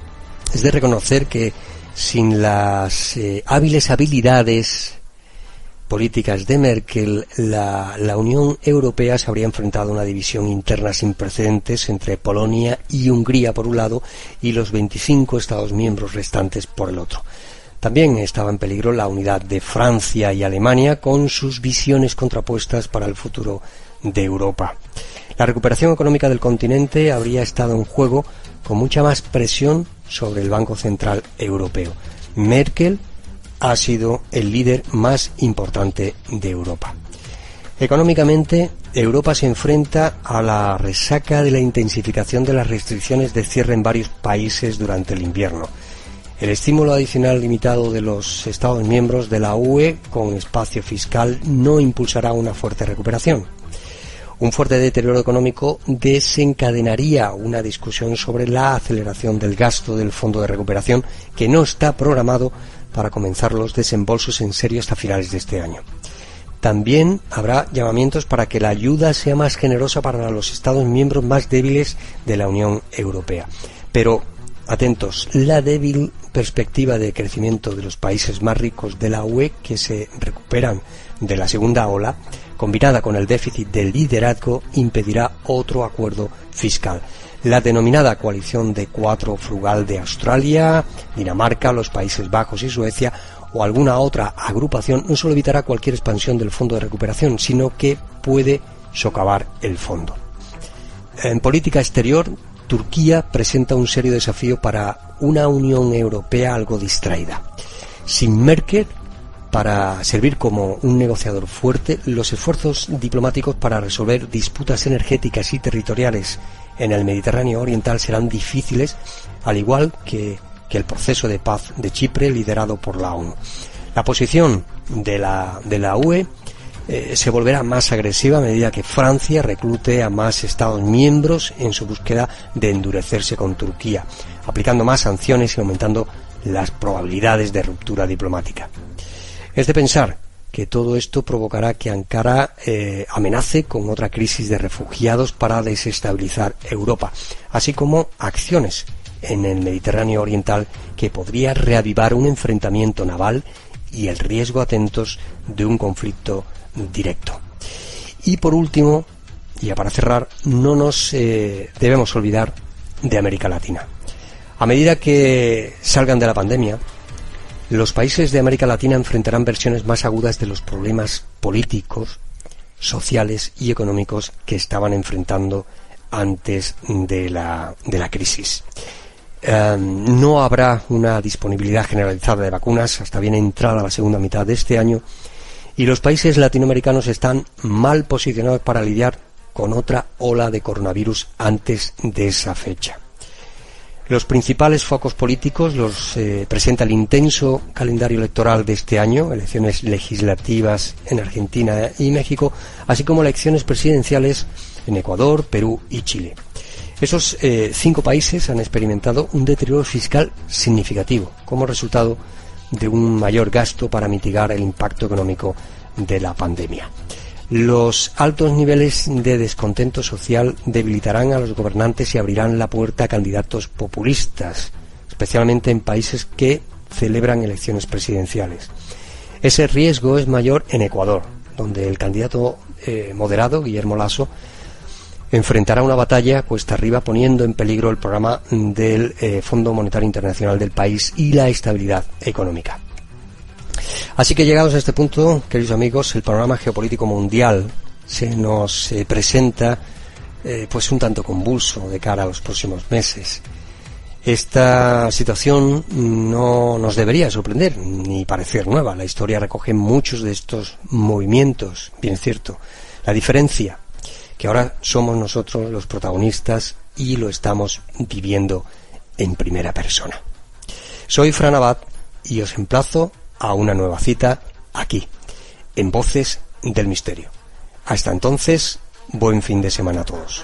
reconocer que sin las hábiles habilidades políticas de Merkel, la Unión Europea se habría enfrentado a una división interna sin precedentes entre Polonia y Hungría por un lado y los 25 Estados miembros restantes por el otro. También estaba en peligro la unidad de Francia y Alemania con sus visiones contrapuestas para el futuro de Europa. La recuperación económica del continente habría estado en juego con mucha más presión sobre el Banco Central Europeo. Merkel ha sido el líder más importante de Europa. Económicamente, Europa se enfrenta a la resaca de la intensificación de las restricciones de cierre en varios países durante el invierno. El estímulo adicional limitado de los Estados miembros de la UE con espacio fiscal no impulsará una fuerte recuperación. Un fuerte deterioro económico desencadenaría una discusión sobre la aceleración del gasto del Fondo de Recuperación, que no está programado para comenzar los desembolsos en serio hasta finales de este año. También habrá llamamientos para que la ayuda sea más generosa para los Estados miembros más débiles de la Unión Europea. Pero, atentos, la débil perspectiva de crecimiento de los países más ricos de la UE que se recuperan de la segunda ola, combinada con el déficit del liderazgo, impedirá otro acuerdo fiscal. La denominada coalición de cuatro frugal de Australia, Dinamarca, los Países Bajos y Suecia o alguna otra agrupación no solo evitará cualquier expansión del Fondo de Recuperación, sino que puede socavar el fondo. En política exterior, Turquía presenta un serio desafío para una Unión Europea algo distraída. Sin Merkel para servir como un negociador fuerte, los esfuerzos diplomáticos para resolver disputas energéticas y territoriales en el Mediterráneo Oriental serán difíciles, al igual que el proceso de paz de Chipre liderado por la ONU. La posición de la UE se volverá más agresiva a medida que Francia reclute a más Estados miembros en su búsqueda de endurecerse con Turquía, aplicando más sanciones y aumentando las probabilidades de ruptura diplomática. Es de pensar que todo esto provocará que Ankara amenace con otra crisis de refugiados para desestabilizar Europa, así como acciones en el Mediterráneo Oriental que podría reavivar un enfrentamiento naval y el riesgo, atentos, de un conflicto directo. Y por último, ya para cerrar, no nos debemos olvidar de América Latina. A medida que salgan de la pandemia, los países de América Latina enfrentarán versiones más agudas de los problemas políticos, sociales y económicos que estaban enfrentando antes de la crisis. No habrá una disponibilidad generalizada de vacunas hasta bien entrada la segunda mitad de este año, y los países latinoamericanos están mal posicionados para lidiar con otra ola de coronavirus antes de esa fecha. Los principales focos políticos los presenta el intenso calendario electoral de este año, elecciones legislativas en Argentina y México, así como elecciones presidenciales en Ecuador, Perú y Chile. Esos 5 países han experimentado un deterioro fiscal significativo como resultado de un mayor gasto para mitigar el impacto económico de la pandemia. Los altos niveles de descontento social debilitarán a los gobernantes y abrirán la puerta a candidatos populistas, especialmente en países que celebran elecciones presidenciales. Ese riesgo es mayor en Ecuador, donde el candidato moderado, Guillermo Lasso, enfrentará una batalla cuesta arriba, poniendo en peligro el programa del Fondo Monetario Internacional del país y la estabilidad económica. Así que, llegados a este punto, queridos amigos, el panorama geopolítico mundial se nos presenta pues un tanto convulso de cara a los próximos meses. Esta situación no nos debería sorprender ni parecer nueva. La historia recoge muchos de estos movimientos, bien cierto. La diferencia que ahora somos nosotros los protagonistas y lo estamos viviendo en primera persona. Soy Fran Abad y os emplazo a una nueva cita aquí, en Voces del Misterio. Hasta entonces, buen fin de semana a todos.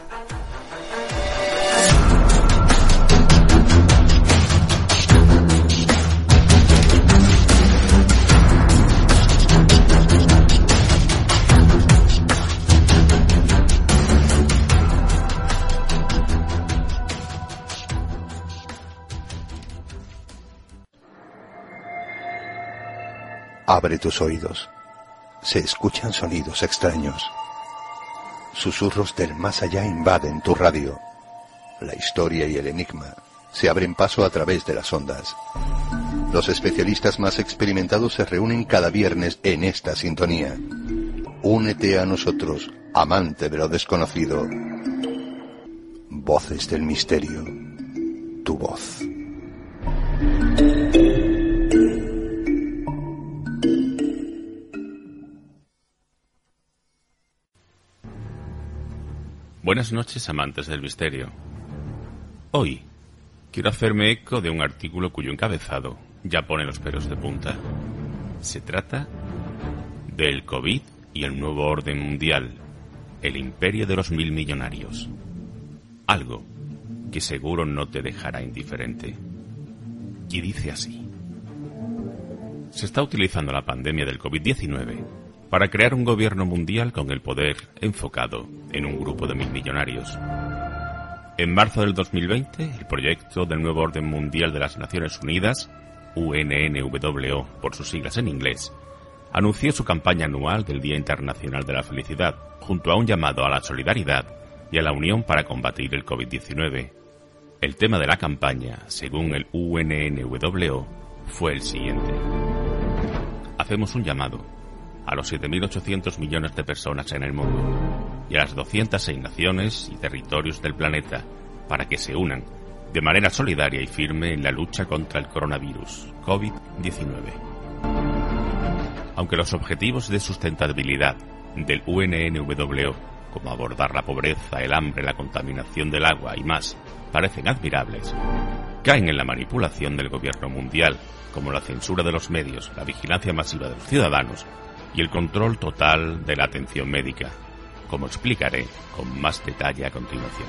Abre tus oídos. Se escuchan sonidos extraños. Susurros del más allá invaden tu radio. La historia y el enigma se abren paso a través de las ondas. Los especialistas más experimentados se reúnen cada viernes en esta sintonía. Únete a nosotros, amante de lo desconocido. Voces del Misterio. Tu voz. Buenas noches, amantes del misterio. Hoy quiero hacerme eco de un artículo cuyo encabezado ya pone los pelos de punta. Se trata del COVID y el nuevo orden mundial, el imperio de los 1000 millonarios. Algo que seguro no te dejará indiferente. Y dice así: se está utilizando la pandemia del COVID-19 para crear un gobierno mundial con el poder enfocado en un grupo de 1000 millonarios. En marzo del 2020, el proyecto del nuevo orden mundial de las Naciones Unidas, UNNWO por sus siglas en inglés, anunció su campaña anual del Día Internacional de la Felicidad, junto a un llamado a la solidaridad y a la unión para combatir el COVID-19. El tema de la campaña, según el UNNWO, fue el siguiente: hacemos un llamado a los 7.800 millones de personas en el mundo y a las 206 naciones y territorios del planeta para que se unan de manera solidaria y firme en la lucha contra el coronavirus COVID-19. Aunque los objetivos de sustentabilidad del UNNWO, como abordar la pobreza, el hambre, la contaminación del agua y más, parecen admirables, caen en la manipulación del gobierno mundial, como la censura de los medios, la vigilancia masiva de los ciudadanos y el control total de la atención médica, como explicaré con más detalle a continuación.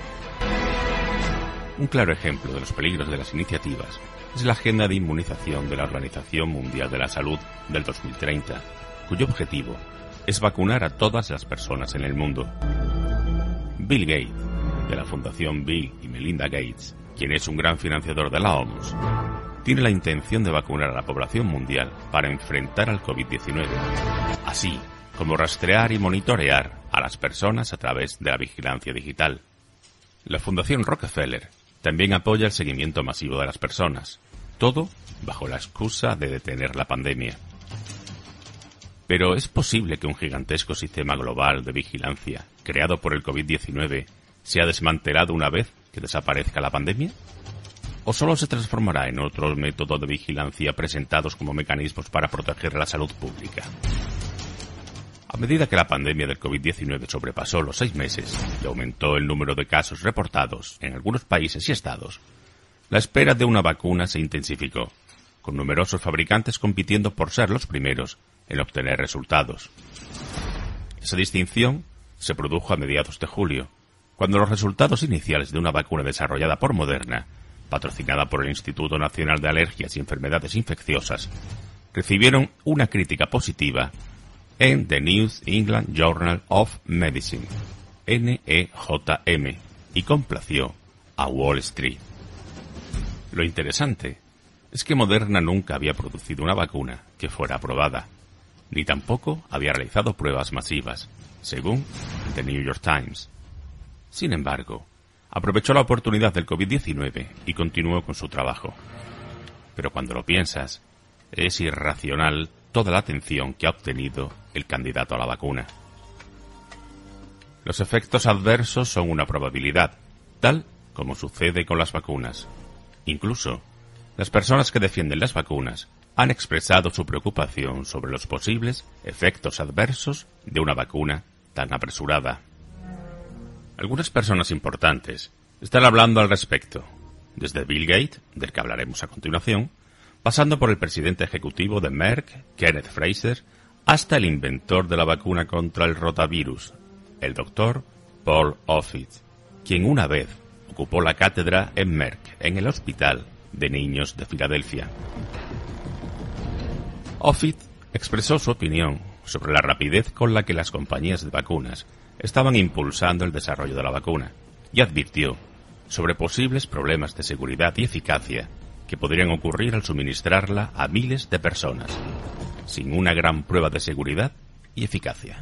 Un claro ejemplo de los peligros de las iniciativas es la Agenda de Inmunización de la Organización Mundial de la Salud del 2030, cuyo objetivo es vacunar a todas las personas en el mundo. Bill Gates, de la Fundación Bill y Melinda Gates, quien es un gran financiador de la OMS, tiene la intención de vacunar a la población mundial para enfrentar al COVID-19, así como rastrear y monitorear a las personas a través de la vigilancia digital. La Fundación Rockefeller también apoya el seguimiento masivo de las personas, Todo bajo la excusa de detener la pandemia. Pero ¿es posible que un gigantesco sistema global de vigilancia creado por el COVID-19 sea desmantelado una vez que desaparezca la pandemia? ¿O solo se transformará en otros métodos de vigilancia presentados como mecanismos para proteger la salud pública? A medida que la pandemia del COVID-19 sobrepasó los 6 meses y aumentó el número de casos reportados en algunos países y estados, la espera de una vacuna se intensificó, con numerosos fabricantes compitiendo por ser los primeros en obtener resultados. Esa distinción se produjo a mediados de julio, cuando los resultados iniciales de una vacuna desarrollada por Moderna, patrocinada por el Instituto Nacional de Alergias y Enfermedades Infecciosas, recibieron una crítica positiva en The New England Journal of Medicine, NEJM, y complació a Wall Street. Lo interesante es que Moderna nunca había producido una vacuna que fuera aprobada, ni tampoco había realizado pruebas masivas, según The New York Times. Sin embargo, aprovechó la oportunidad del COVID-19 y continuó con su trabajo. Pero cuando lo piensas, es irracional toda la atención que ha obtenido el candidato a la vacuna. Los efectos adversos son una probabilidad, tal como sucede con las vacunas. Incluso, las personas que defienden las vacunas han expresado su preocupación sobre los posibles efectos adversos de una vacuna tan apresurada. Algunas personas importantes están hablando al respecto, desde Bill Gates, del que hablaremos a continuación, pasando por el presidente ejecutivo de Merck, Kenneth Frazier, hasta el inventor de la vacuna contra el rotavirus, el doctor Paul Offit, quien una vez ocupó la cátedra en Merck, en el Hospital de Niños de Filadelfia. Offit expresó su opinión sobre la rapidez con la que las compañías de vacunas estaban impulsando el desarrollo de la vacuna y advirtió sobre posibles problemas de seguridad y eficacia que podrían ocurrir al suministrarla a miles de personas, sin una gran prueba de seguridad y eficacia.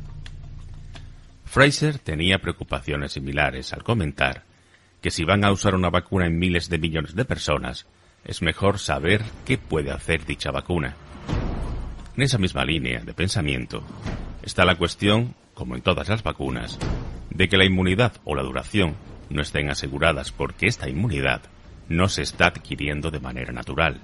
Frazier tenía preocupaciones similares al comentar que si van a usar una vacuna en miles de millones de personas, es mejor saber qué puede hacer dicha vacuna. En esa misma línea de pensamiento está la cuestión, como en todas las vacunas, de que la inmunidad o la duración no estén aseguradas porque esta inmunidad no se está adquiriendo de manera natural.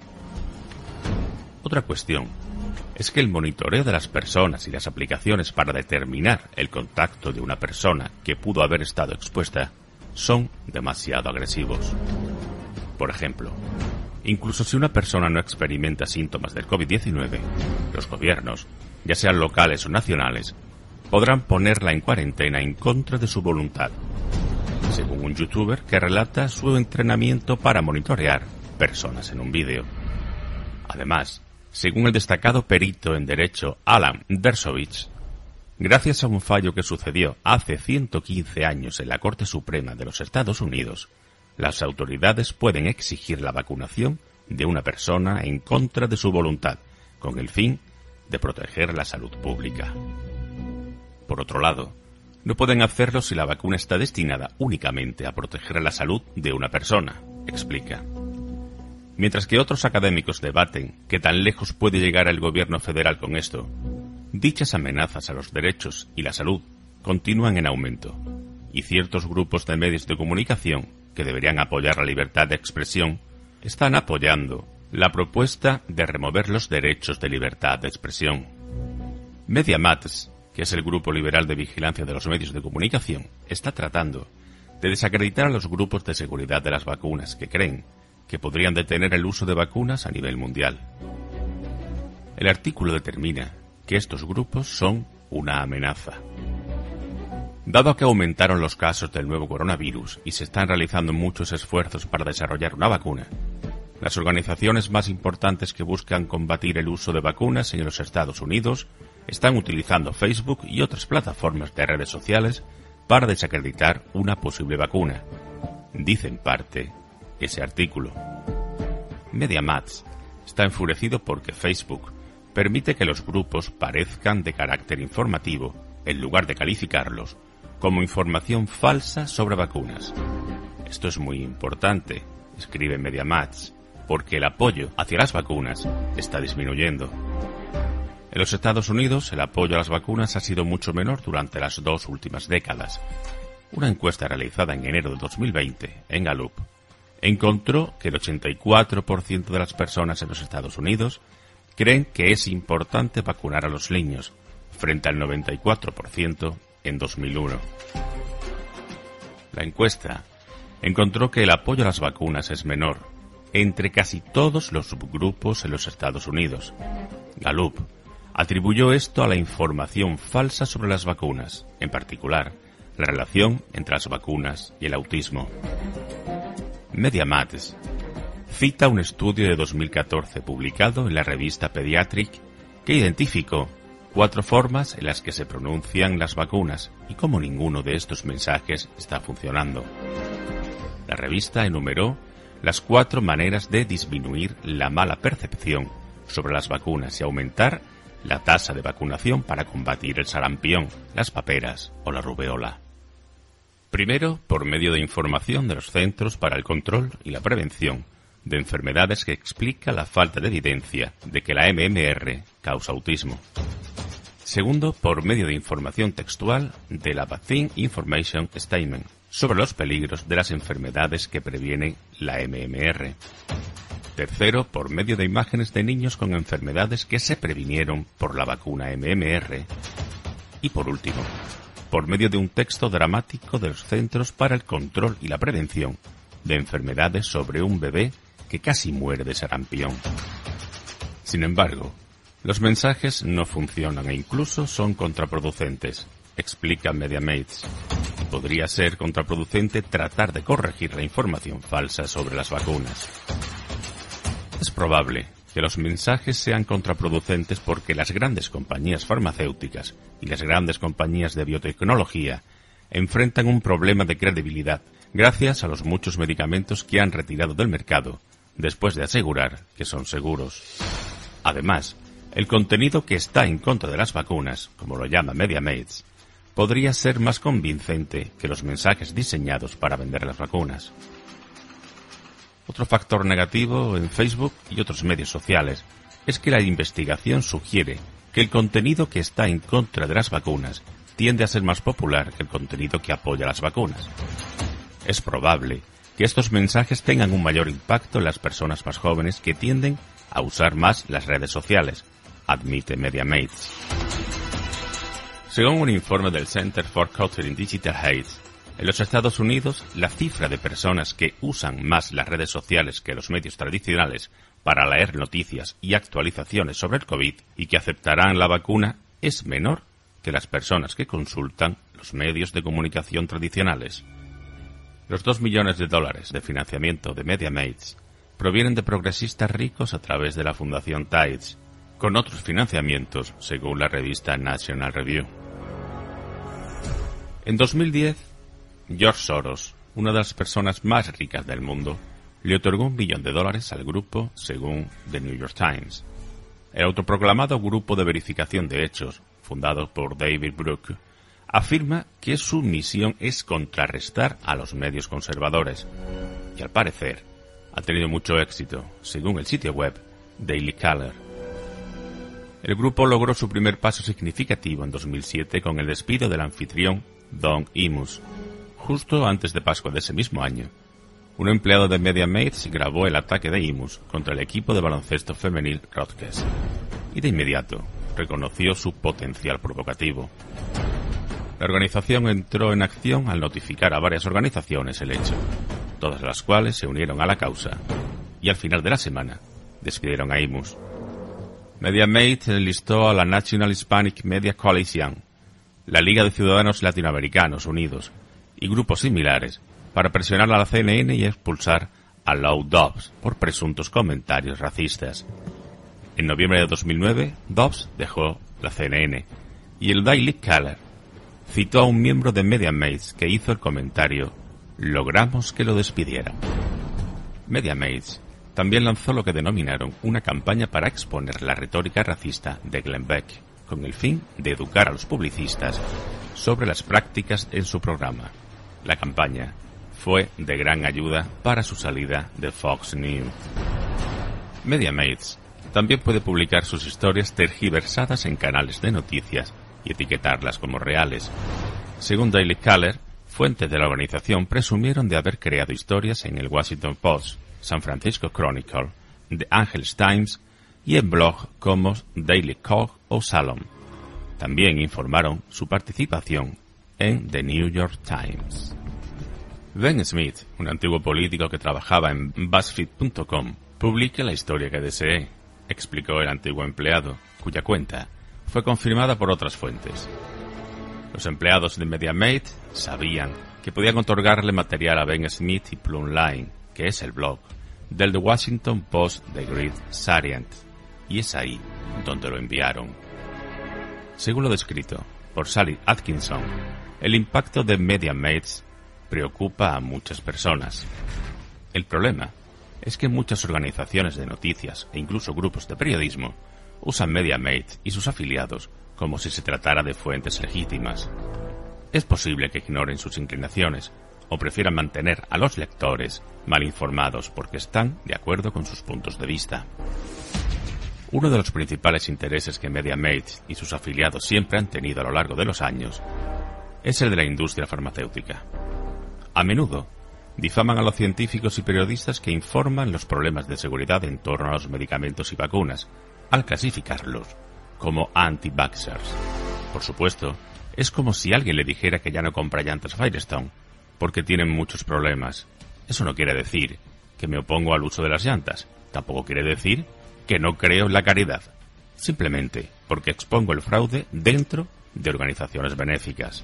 Otra cuestión es que el monitoreo de las personas y las aplicaciones para determinar el contacto de una persona que pudo haber estado expuesta son demasiado agresivos. Por ejemplo, incluso si una persona no experimenta síntomas del COVID-19, los gobiernos, ya sean locales o nacionales, podrán ponerla en cuarentena en contra de su voluntad, según un youtuber que relata su entrenamiento para monitorear personas en un vídeo. Además, según el destacado perito en derecho Alan Dershowitz, gracias a un fallo que sucedió hace 115 años en la Corte Suprema de los Estados Unidos, las autoridades pueden exigir la vacunación de una persona en contra de su voluntad, con el fin de proteger la salud pública. Por otro lado, no pueden hacerlo si la vacuna está destinada únicamente a proteger la salud de una persona, explica. Mientras que otros académicos debaten qué tan lejos puede llegar el gobierno federal con esto, dichas amenazas a los derechos y la salud continúan en aumento, y ciertos grupos de medios de comunicación que deberían apoyar la libertad de expresión están apoyando la propuesta de remover los derechos de libertad de expresión. MediaMatters, que es el grupo liberal de vigilancia de los medios de comunicación, está tratando de desacreditar a los grupos de seguridad de las vacunas que creen que podrían detener el uso de vacunas a nivel mundial. El artículo determina que estos grupos son una amenaza. Dado que aumentaron los casos del nuevo coronavirus y se están realizando muchos esfuerzos para desarrollar una vacuna, las organizaciones más importantes que buscan combatir el uso de vacunas en los Estados Unidos están utilizando Facebook y otras plataformas de redes sociales para desacreditar una posible vacuna, dice en parte ese artículo. MediaMatters está enfurecido porque Facebook permite que los grupos parezcan de carácter informativo en lugar de calificarlos como información falsa sobre vacunas. Esto es muy importante, escribe MediaMatters, porque el apoyo hacia las vacunas está disminuyendo. En los Estados Unidos, el apoyo a las vacunas ha sido mucho menor durante las 2 últimas décadas. Una encuesta realizada en enero de 2020 en Gallup encontró que el 84% de las personas en los Estados Unidos creen que es importante vacunar a los niños, frente al 94% en 2001. La encuesta encontró que el apoyo a las vacunas es menor entre casi todos los subgrupos en los Estados Unidos. Gallup atribuyó esto a la información falsa sobre las vacunas, en particular, la relación entre las vacunas y el autismo. MediaMaths cita un estudio de 2014 publicado en la revista Pediatric que identificó 4 formas en las que se pronuncian las vacunas y cómo ninguno de estos mensajes está funcionando. La revista enumeró las 4 maneras de disminuir la mala percepción sobre las vacunas y aumentar la tasa de vacunación para combatir el sarampión, las paperas o la rubeola. Primero, por medio de información de los Centros para el Control y la Prevención de Enfermedades que explica la falta de evidencia de que la MMR causa autismo. Segundo, por medio de información textual de la Vaccine Information Statement sobre los peligros de las enfermedades que previenen la MMR. Tercero, por medio de imágenes de niños con enfermedades que se previnieron por la vacuna MMR. Y por último, por medio de un texto dramático de los Centros para el Control y la Prevención de Enfermedades sobre un bebé que casi muere de sarampión. Sin embargo, los mensajes no funcionan e incluso son contraproducentes, explica MediaMaths. Podría ser contraproducente tratar de corregir la información falsa sobre las vacunas. Es probable que los mensajes sean contraproducentes porque las grandes compañías farmacéuticas y las grandes compañías de biotecnología enfrentan un problema de credibilidad gracias a los muchos medicamentos que han retirado del mercado después de asegurar que son seguros. Además, el contenido que está en contra de las vacunas, como lo llama MediaMaths, podría ser más convincente que los mensajes diseñados para vender las vacunas. Otro factor negativo en Facebook y otros medios sociales es que la investigación sugiere que el contenido que está en contra de las vacunas tiende a ser más popular que el contenido que apoya las vacunas. Es probable que estos mensajes tengan un mayor impacto en las personas más jóvenes que tienden a usar más las redes sociales, admite MediaMaths. Según un informe del Center for Countering Digital Hate, en los Estados Unidos, la cifra de personas que usan más las redes sociales que los medios tradicionales para leer noticias y actualizaciones sobre el COVID y que aceptarán la vacuna es menor que las personas que consultan los medios de comunicación tradicionales. Los $2 millones de financiamiento de MediaMaths provienen de progresistas ricos a través de la Fundación Tides, con otros financiamientos según la revista National Review. En 2010, George Soros, una de las personas más ricas del mundo, le otorgó $1 billón al grupo, según The New York Times. El autoproclamado Grupo de Verificación de Hechos, fundado por David Brooke, afirma que su misión es contrarrestar a los medios conservadores, y al parecer ha tenido mucho éxito, según el sitio web Daily Caller. El grupo logró su primer paso significativo en 2007 con el despido del anfitrión Don Imus. Justo antes de Pascua de ese mismo año, un empleado de MediaMaths grabó el ataque de Imus contra el equipo de baloncesto femenil Rutgers y de inmediato reconoció su potencial provocativo. La organización entró en acción al notificar a varias organizaciones el hecho, todas las cuales se unieron a la causa, y al final de la semana despidieron a Imus. MediaMaths enlistó a la National Hispanic Media Coalition, la Liga de Ciudadanos Latinoamericanos Unidos y grupos similares para presionar a la CNN y expulsar a Lou Dobbs por presuntos comentarios racistas. En noviembre de 2009, Dobbs dejó la CNN y el Daily Caller citó a un miembro de MediaMaths que hizo el comentario: "Logramos que lo despidieran". MediaMaths también lanzó lo que denominaron una campaña para exponer la retórica racista de Glenn Beck, con el fin de educar a los publicistas sobre las prácticas en su programa. La campaña fue de gran ayuda para su salida de Fox News. MediaMates también puede publicar sus historias tergiversadas en canales de noticias y etiquetarlas como reales. Según Daily Caller, fuentes de la organización presumieron de haber creado historias en el Washington Post, San Francisco Chronicle, The Angeles Times y en blogs como Daily Cog o Salon. También informaron su participación en The New York Times. Ben Smith, un antiguo político que trabajaba en BuzzFeed.com, publica la historia que deseé, explicó el antiguo empleado, cuya cuenta fue confirmada por otras fuentes. Los empleados de MediaMate sabían que podían otorgarle material a Ben Smith y Plumline, que es el blog del The Washington Post The Great Salient, y es ahí donde lo enviaron. Según lo descrito por Sally Atkinson, el impacto de MediaMates preocupa a muchas personas. El problema es que muchas organizaciones de noticias e incluso grupos de periodismo usan MediaMate y sus afiliados como si se tratara de fuentes legítimas. Es posible que ignoren sus inclinaciones o prefieran mantener a los lectores mal informados porque están de acuerdo con sus puntos de vista. Uno de los principales intereses que MediaMate y sus afiliados siempre han tenido a lo largo de los años es el de la industria farmacéutica. A menudo difaman a los científicos y periodistas que informan los problemas de seguridad en torno a los medicamentos y vacunas, al clasificarlos como anti-vaxxers. Por supuesto, es como si alguien le dijera que ya no compra llantas Firestone, porque tienen muchos problemas. Eso no quiere decir que me opongo al uso de las llantas, tampoco quiere decir que no creo en la caridad, simplemente porque expongo el fraude dentro de organizaciones benéficas.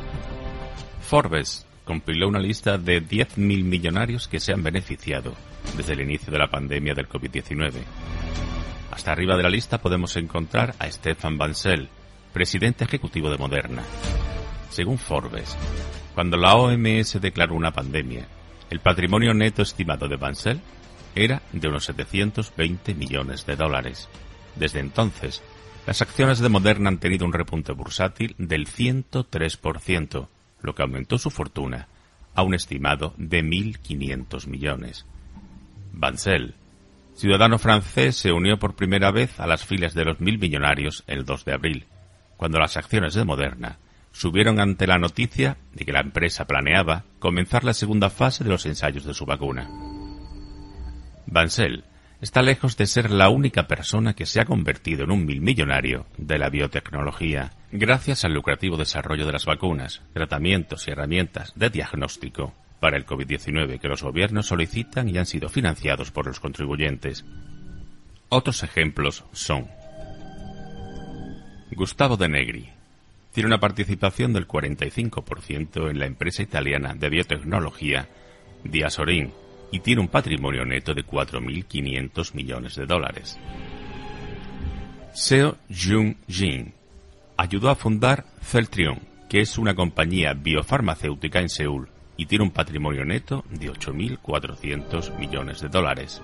Forbes compiló una lista de 10.000 millonarios que se han beneficiado desde el inicio de la pandemia del COVID-19. Hasta arriba de la lista podemos encontrar a Stefan Bancel, presidente ejecutivo de Moderna. Según Forbes, cuando la OMS declaró una pandemia, el patrimonio neto estimado de Bancel era de unos 720 millones de dólares. Desde entonces, las acciones de Moderna han tenido un repunte bursátil del 103%, lo que aumentó su fortuna a un estimado de 1.500 millones. Bancel, ciudadano francés, se unió por primera vez a las filas de los 1.000 millonarios el 2 de abril, cuando las acciones de Moderna subieron ante la noticia de que la empresa planeaba comenzar la segunda fase de los ensayos de su vacuna. Bancel está lejos de ser la única persona que se ha convertido en un millonario de la biotecnología, gracias al lucrativo desarrollo de las vacunas, tratamientos y herramientas de diagnóstico para el COVID-19 que los gobiernos solicitan y han sido financiados por los contribuyentes. Otros ejemplos son: Gustavo De Negri tiene una participación del 45% en la empresa italiana de biotecnología Diasorin y tiene un patrimonio neto de 4.500 millones de dólares. Seo Jung-jin ayudó a fundar Celltrion, que es una compañía biofarmacéutica en Seúl, y tiene un patrimonio neto de 8.400 millones de dólares.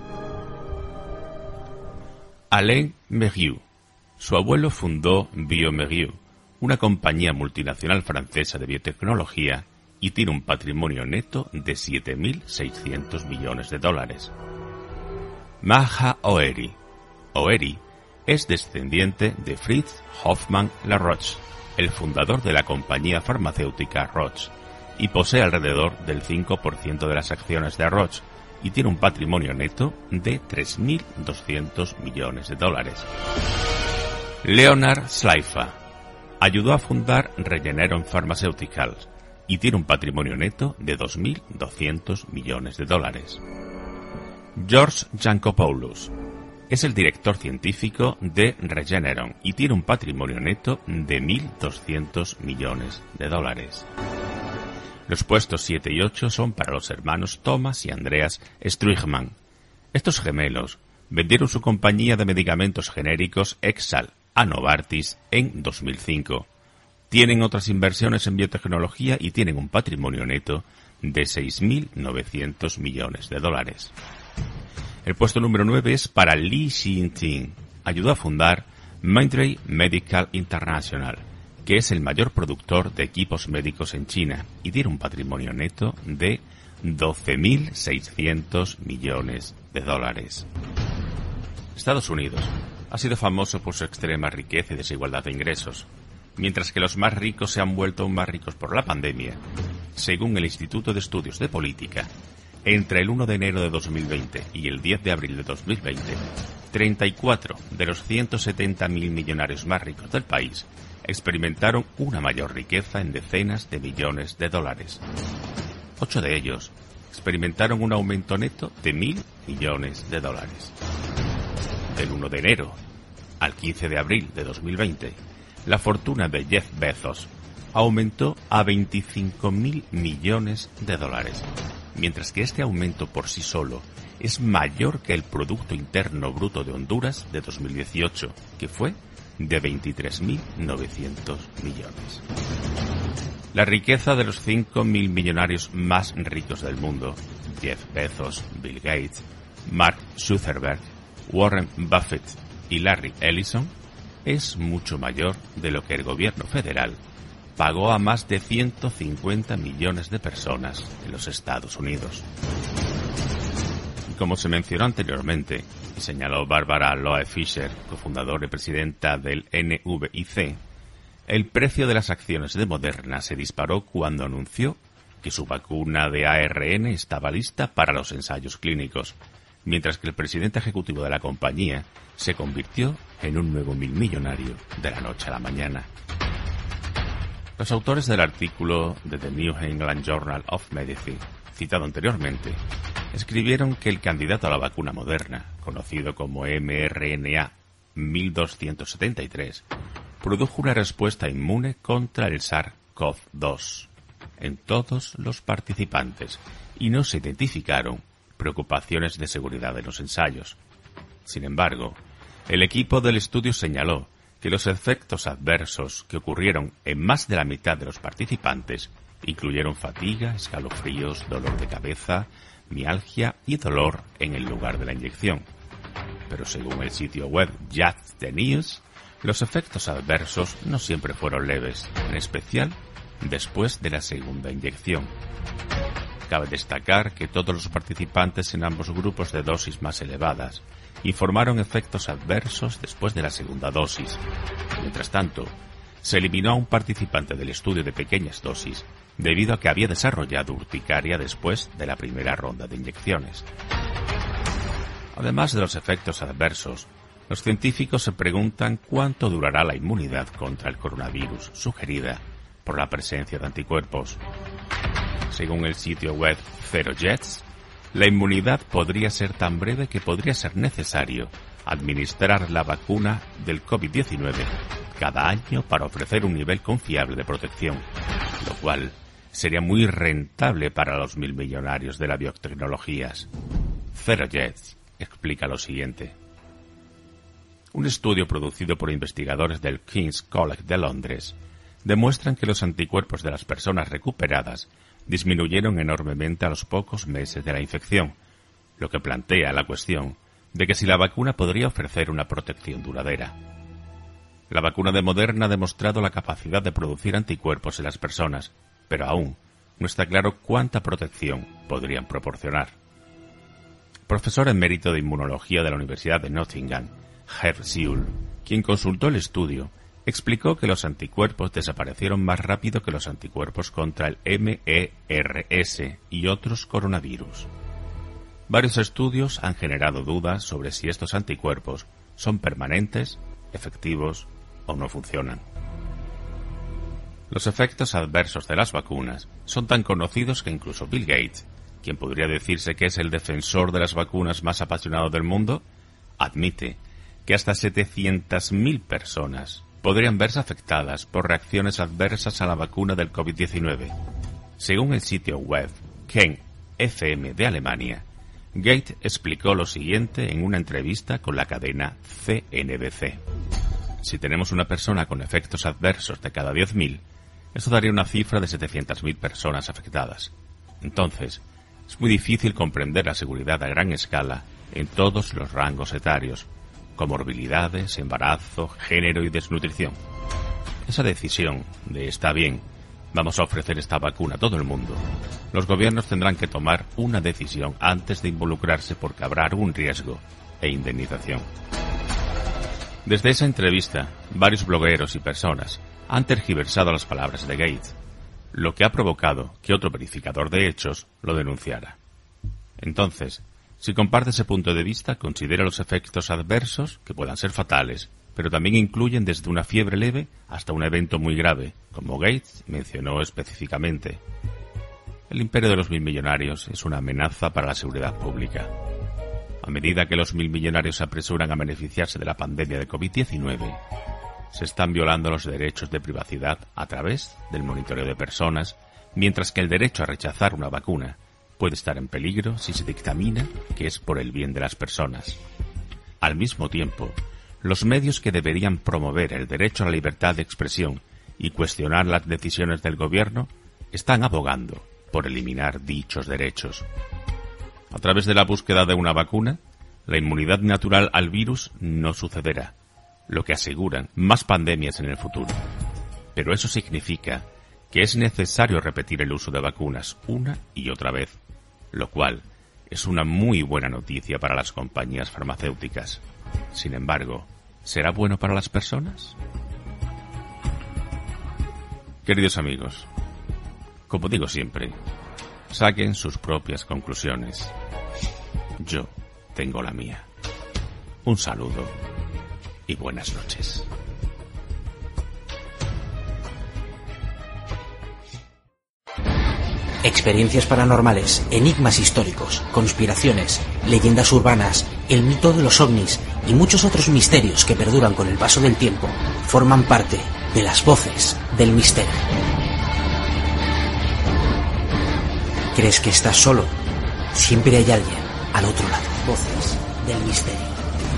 Alain Mérieux, su abuelo fundó bioMérieux, una compañía multinacional francesa de biotecnología, y tiene un patrimonio neto de 7.600 millones de dólares. Maha Oheri. Oheri es descendiente de Fritz Hoffmann Laroche, el fundador de la compañía farmacéutica Roche, y posee alrededor del 5% de las acciones de Roche, y tiene un patrimonio neto de 3.200 millones de dólares. Leonard Slifer ayudó a fundar Regeneron Pharmaceuticals, y tiene un patrimonio neto de 2.200 millones de dólares. George Yancopoulos es el director científico de Regeneron y tiene un patrimonio neto de 1.200 millones de dólares. Los puestos 7 y 8 son para los hermanos Thomas y Andreas Struijman. Estos gemelos vendieron su compañía de medicamentos genéricos Exal a Novartis en 2005. Tienen otras inversiones en biotecnología y tienen un patrimonio neto de 6.900 millones de dólares. El puesto número 9 es para Li Xinting. Ayudó a fundar Mindray Medical International, que es el mayor productor de equipos médicos en China y tiene un patrimonio neto de 12.600 millones de dólares. Estados Unidos ha sido famoso por su extrema riqueza y desigualdad de ingresos, mientras que los más ricos se han vuelto aún más ricos por la pandemia. Según el Instituto de Estudios de Política, entre el 1 de enero de 2020 y el 10 de abril de 2020, 34 de los 170.000 millonarios más ricos del país experimentaron una mayor riqueza en decenas de millones de dólares. 8 de ellos experimentaron un aumento neto de 1.000 millones de dólares. Del 1 de enero al 15 de abril de 2020, la fortuna de Jeff Bezos aumentó a 25.000 millones de dólares, mientras que este aumento por sí solo es mayor que el Producto Interno Bruto de Honduras de 2018, que fue de 23.900 millones. La riqueza de los 5.000 millonarios más ricos del mundo, Jeff Bezos, Bill Gates, Mark Zuckerberg, Warren Buffett y Larry Ellison, es mucho mayor de lo que el gobierno federal pagó a más de 150 millones de personas en los Estados Unidos. Como se mencionó anteriormente, y señaló Barbara Loe Fisher, cofundadora y presidenta del NVIC, el precio de las acciones de Moderna se disparó cuando anunció que su vacuna de ARN estaba lista para los ensayos clínicos, mientras que el presidente ejecutivo de la compañía se convirtió en un nuevo millonario de la noche a la mañana. Los autores del artículo de The New England Journal of Medicine, citado anteriormente, escribieron que el candidato a la vacuna Moderna, conocido como mRNA 1273, produjo una respuesta inmune contra el SARS-CoV-2 en todos los participantes y no se identificaron preocupaciones de seguridad en los ensayos. Sin embargo, el equipo del estudio señaló que los efectos adversos que ocurrieron en más de la mitad de los participantes incluyeron fatiga, escalofríos, dolor de cabeza, mialgia y dolor en el lugar de la inyección. Pero según el sitio web Just the News, los efectos adversos no siempre fueron leves, en especial después de la segunda inyección. Cabe destacar que todos los participantes en ambos grupos de dosis más elevadas informaron efectos adversos después de la segunda dosis. Mientras tanto, se eliminó a un participante del estudio de pequeñas dosis debido a que había desarrollado urticaria después de la primera ronda de inyecciones. Además de los efectos adversos, los científicos se preguntan cuánto durará la inmunidad contra el coronavirus sugerida por la presencia de anticuerpos. Según el sitio web Zero Jets, la inmunidad podría ser tan breve que podría ser necesario administrar la vacuna del COVID-19 cada año para ofrecer un nivel confiable de protección, lo cual sería muy rentable para los 1.000 millonarios de la biotecnologías. Zero Jets explica lo siguiente. Un estudio producido por investigadores del King's College de Londres demuestran que los anticuerpos de las personas recuperadas disminuyeron enormemente a los pocos meses de la infección, lo que plantea la cuestión de que si la vacuna podría ofrecer una protección duradera. La vacuna de Moderna ha demostrado la capacidad de producir anticuerpos en las personas, pero aún no está claro cuánta protección podrían proporcionar. Profesor emérito de inmunología de la Universidad de Nottingham, Herb Seul, quien consultó el estudio, explicó que los anticuerpos desaparecieron más rápido que los anticuerpos contra el MERS y otros coronavirus. Varios estudios han generado dudas sobre si estos anticuerpos son permanentes, efectivos o no funcionan. Los efectos adversos de las vacunas son tan conocidos que incluso Bill Gates, quien podría decirse que es el defensor de las vacunas más apasionado del mundo, admite que hasta 700.000 personas podrían verse afectadas por reacciones adversas a la vacuna del COVID-19. Según el sitio web Ken FM de Alemania, Gates explicó lo siguiente en una entrevista con la cadena CNBC. Si tenemos una persona con efectos adversos de cada 10.000, eso daría una cifra de 700.000 personas afectadas. Entonces, es muy difícil comprender la seguridad a gran escala en todos los rangos etarios, comorbilidades, embarazo, género y desnutrición. Esa decisión de está bien, vamos a ofrecer esta vacuna a todo el mundo, los gobiernos tendrán que tomar una decisión antes de involucrarse porque habrá algún riesgo e indemnización. Desde esa entrevista, varios blogueros y personas han tergiversado las palabras de Gates, lo que ha provocado que otro verificador de hechos lo denunciara. Entonces, si comparte ese punto de vista, considera los efectos adversos, que puedan ser fatales, pero también incluyen desde una fiebre leve hasta un evento muy grave, como Gates mencionó específicamente. El imperio de los 1000 millonarios es una amenaza para la seguridad pública. A medida que los 1000 millonarios se apresuran a beneficiarse de la pandemia de COVID-19, se están violando los derechos de privacidad a través del monitoreo de personas, mientras que el derecho a rechazar una vacuna puede estar en peligro si se dictamina que es por el bien de las personas. Al mismo tiempo, los medios que deberían promover el derecho a la libertad de expresión y cuestionar las decisiones del gobierno están abogando por eliminar dichos derechos. A través de la búsqueda de una vacuna, la inmunidad natural al virus no sucederá, lo que aseguran más pandemias en el futuro. Pero eso significa que es necesario repetir el uso de vacunas una y otra vez, lo cual es una muy buena noticia para las compañías farmacéuticas. Sin embargo, ¿será bueno para las personas? Queridos amigos, como digo siempre, saquen sus propias conclusiones. Yo tengo la mía. Un saludo y buenas noches. Experiencias paranormales, enigmas históricos, conspiraciones, leyendas urbanas, el mito de los ovnis y muchos otros misterios que perduran con el paso del tiempo forman parte de las voces del misterio. ¿Crees que estás solo? Siempre hay alguien al otro lado. Voces del misterio.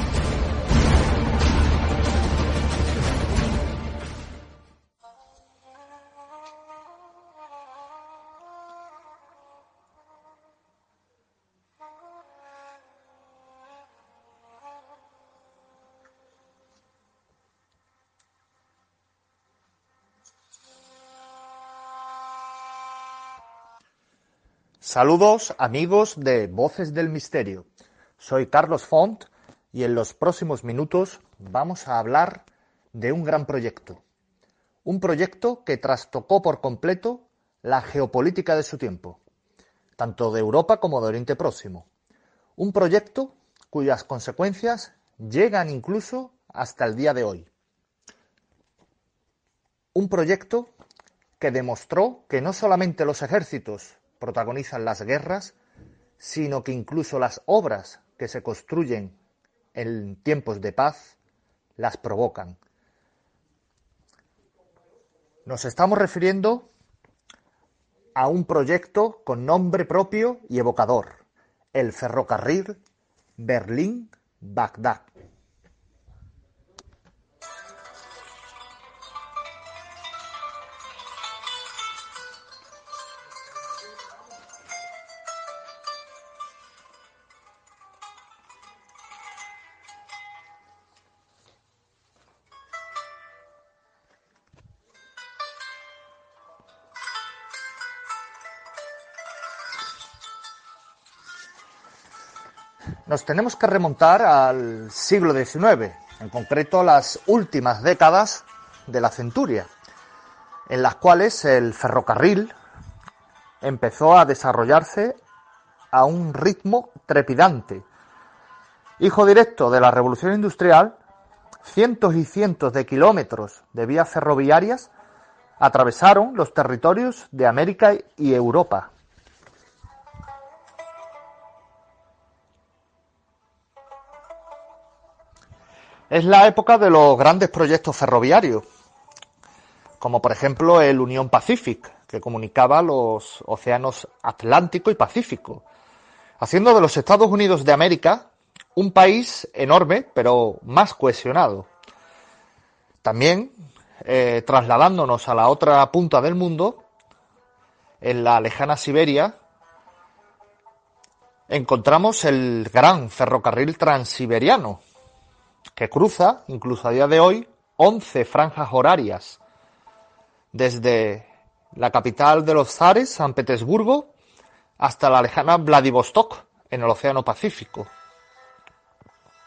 Saludos amigos de Voces del Misterio. Soy Carlos Font y en los próximos minutos vamos a hablar de un gran proyecto. Un proyecto que trastocó por completo la geopolítica de su tiempo, tanto de Europa como de Oriente Próximo. Un proyecto cuyas consecuencias llegan incluso hasta el día de hoy. Un proyecto que demostró que no solamente los ejércitos protagonizan las guerras, sino que incluso las obras que se construyen en tiempos de paz las provocan. Nos estamos refiriendo a un proyecto con nombre propio y evocador, el ferrocarril Berlín-Bagdad. Nos tenemos que remontar al siglo XIX, en concreto las últimas décadas de la centuria, en las cuales el ferrocarril empezó a desarrollarse a un ritmo trepidante. Hijo directo de la Revolución Industrial, cientos y cientos de kilómetros de vías ferroviarias atravesaron los territorios de América y Europa. Es la época de los grandes proyectos ferroviarios, como por ejemplo el Union Pacific, que comunicaba los océanos Atlántico y Pacífico, haciendo de los Estados Unidos de América un país enorme, pero más cohesionado. También, trasladándonos a la otra punta del mundo, en la lejana Siberia, encontramos el gran ferrocarril transiberiano, que cruza, incluso a día de hoy, 11 franjas horarias, desde la capital de los zares, San Petersburgo, hasta la lejana Vladivostok, en el Océano Pacífico.